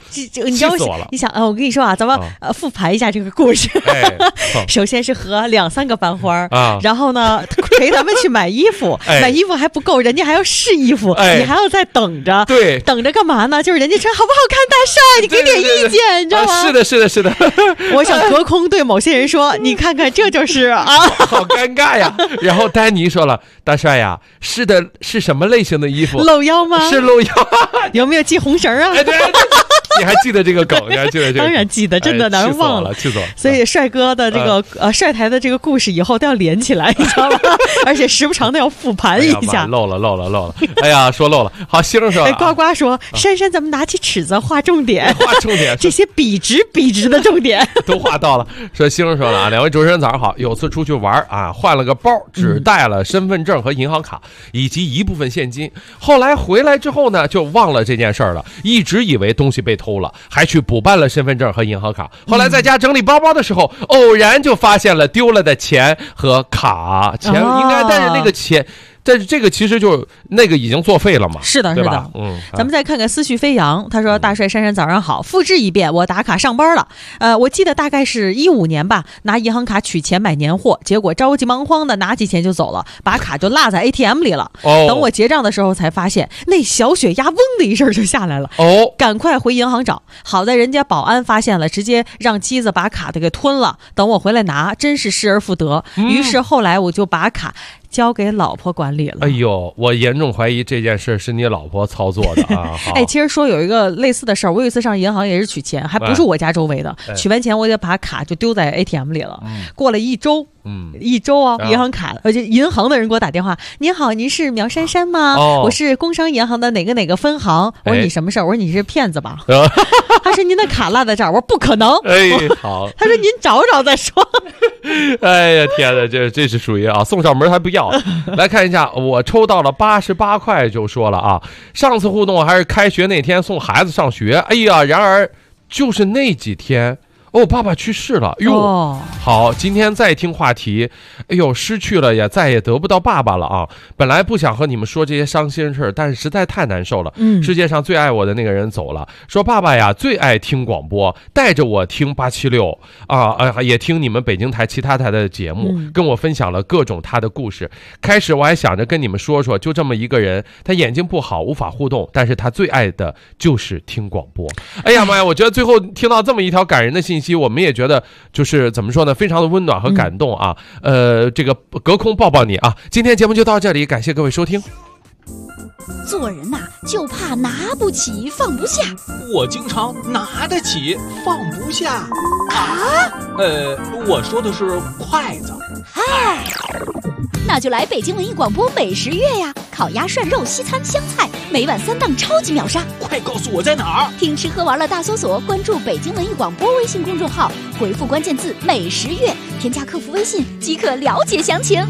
你知道气死我了！ 你想我跟你说啊，咱们复盘一下这个故事。首先是和2-3个班花然后呢陪他们去买衣服，买衣服还不够，人家还要试衣服，你还要再等着。 对， 等着干嘛呢？就是人家穿好不好看，大帅，你给点意见，你知道吗？ 是的。 我想隔空对某些人说，你看看，这就是啊， 好尴尬呀。然后丹尼说了，大帅呀，试的是什么类型的衣服？ 露腰吗？ 是露腰。 有没有系红绳啊？ 对。你还记得这个梗？ 当然记得，真的难忘了， 气死我了。 所以帅哥的这个帅台的这个故事以后都要连起来，你知道吗？而且时不常的要复盘一下。 漏了。哎呀，说漏了。好，星说。 呱呱说，珊珊咱们拿起尺子画重点，这些笔直的重点都画到了。说星说了啊，两位主持人早上好。有次出去玩啊，换了个包，只带了身份证和银行卡以及一部分现金。后来回来之后呢，就忘了这件事儿了，一直以为东西被偷了，还去补办了身份证和银行卡。后来在家整理包包的时候，偶然就发现了丢了的钱和卡。钱应该，但是那个钱。但是这个其实就那个已经作废了嘛， 是的，咱们再看看思绪飞扬，他说大帅珊珊早上好，复制一遍，我打卡上班了。我记得大概是15年吧，拿银行卡取钱买年货，结果着急忙慌的拿起钱就走了，把卡就落在 ATM 里了。等我结账的时候才发现，那小血压嗡的一声就下来了。赶快回银行找，好在人家保安发现了，直接让机子把卡的给吞了。等我回来拿，真是失而复得。于是后来我就把卡交给老婆管理了。 哎呦，我严重怀疑这件事是你老婆操作的啊！ 其实说有一个类似的事儿，我有一次上银行也是取钱，还不是我家周围的。取完钱我就把卡就丢在 ATM 里了。过了1周。1周啊，银行卡，而且银行的人给我打电话，您好，您是苗珊珊吗？我是工商银行的哪个分行。我说你什么事儿？我说你是骗子吧？他说您的卡落在这儿，我说不可能。 好。 他说您找找再说。 哎呀天哪，这是属于啊送上门还不要。来看一下，我抽到了88块，就说了啊，上次互动还是开学那天送孩子上学，哎呀，然而就是那几天。爸爸去世了哟。好，今天再听话题，哎呦，失去了也再也得不到爸爸了啊！本来不想和你们说这些伤心事，但是实在太难受了。世界上最爱我的那个人走了，说爸爸呀最爱听广播，带着我听876啊，也听你们北京台其他台的节目，跟我分享了各种他的故事。开始我还想着跟你们说，就这么一个人，他眼睛不好无法互动，但是他最爱的就是听广播。哎呀妈呀，我觉得最后听到这么一条感人的信息，我们也觉得就是怎么说呢，非常的温暖和感动啊。这个隔空抱抱你啊。今天节目就到这里，感谢各位收听。 做人呐，就怕拿不起放不下。 我经常拿得起放不下啊。 我说的是筷子。 嗨，那就来北京文艺广播美食月呀！烤鸭、涮肉、西餐、湘菜，每晚3档超级秒杀。 快告诉我在哪儿？ 听吃喝玩乐大搜索，关注北京文艺广播微信公众号，回复关键字美食月，添加客服微信即可了解详情。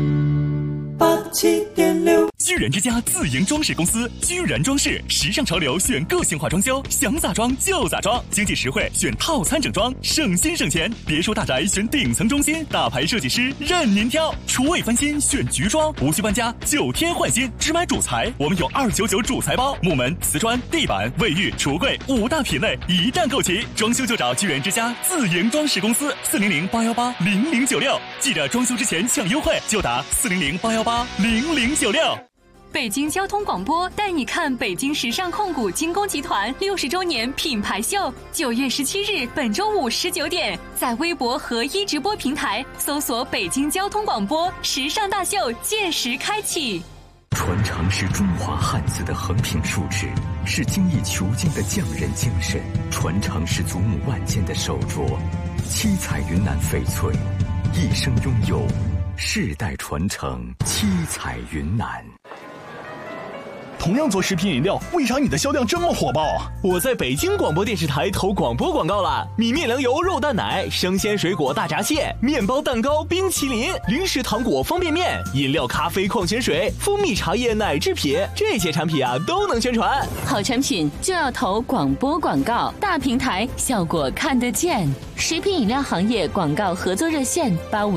87.6居然之家自营装饰公司，居然装饰，时尚潮流选个性化装修，想咋装就咋装，经济实惠选套餐整装，省心省钱。别墅大宅选顶层中心，大牌设计师任您挑。厨卫翻新选橘装，无需搬家9天换新，只买主材，我们有299主材包，木门、瓷砖、地板、卫浴、橱柜5大品类一站购齐。装修就找居然之家自营装饰公司，400-818-0096。记得装修之前抢优惠，就打400-818-0096。 北京交通广播带你看北京时尚控股精工集团60周年品牌秀，9月17日本周五19点，在微博和一直播平台搜索北京交通广播时尚大秀，届时开启。 传承是中华汉字的横平竖直，是精益求精的匠人精神；传承是祖母万件的手镯，七彩云南翡翠，一生拥有，世代传承，七彩云南。 同样做食品饮料，为啥你的销量这么火爆啊？ 我在北京广播电视台投广播广告了，米面粮油肉蛋奶、生鲜水果大闸蟹、面包蛋糕、冰淇淋、零食糖果方便面、饮料咖啡矿泉水、蜂蜜茶叶奶制品，这些产品啊都能宣传。 好产品就要投广播广告，大平台效果看得见。食品饮料行业广告合作热线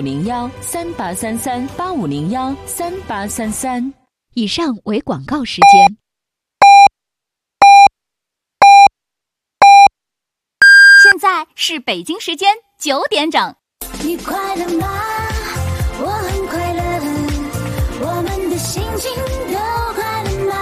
8501-3833-8501-3833。 以上为广告时间。 在是北京时间9点整。 你快乐吗？我很快乐，我们的心情都快乐吗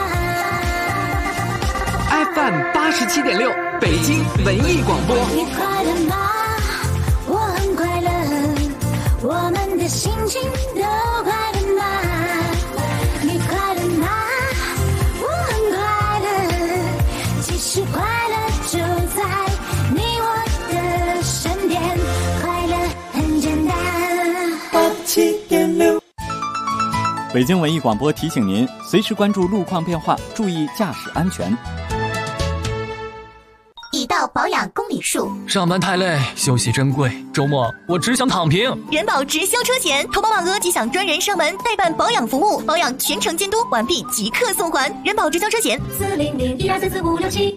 ？FM 87.6，北京文艺广播。 你快乐吗？我很快乐，我们的心情都快乐吗？你快乐吗？我很快乐，其实快乐就在你我的身边，快乐很简单。87.6。 北京文艺广播提醒您，随时关注路况变化，注意驾驶安全。 已到保养公里数， 上班太累，休息珍贵，周末我只想躺平。 人保直销车险，投保满额即享专人上门代办保养服务，保养全程监督，完毕即刻送还。人保直销车险40012344567。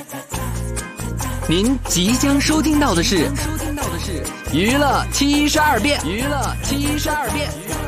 您即将收听到的是娱乐72变。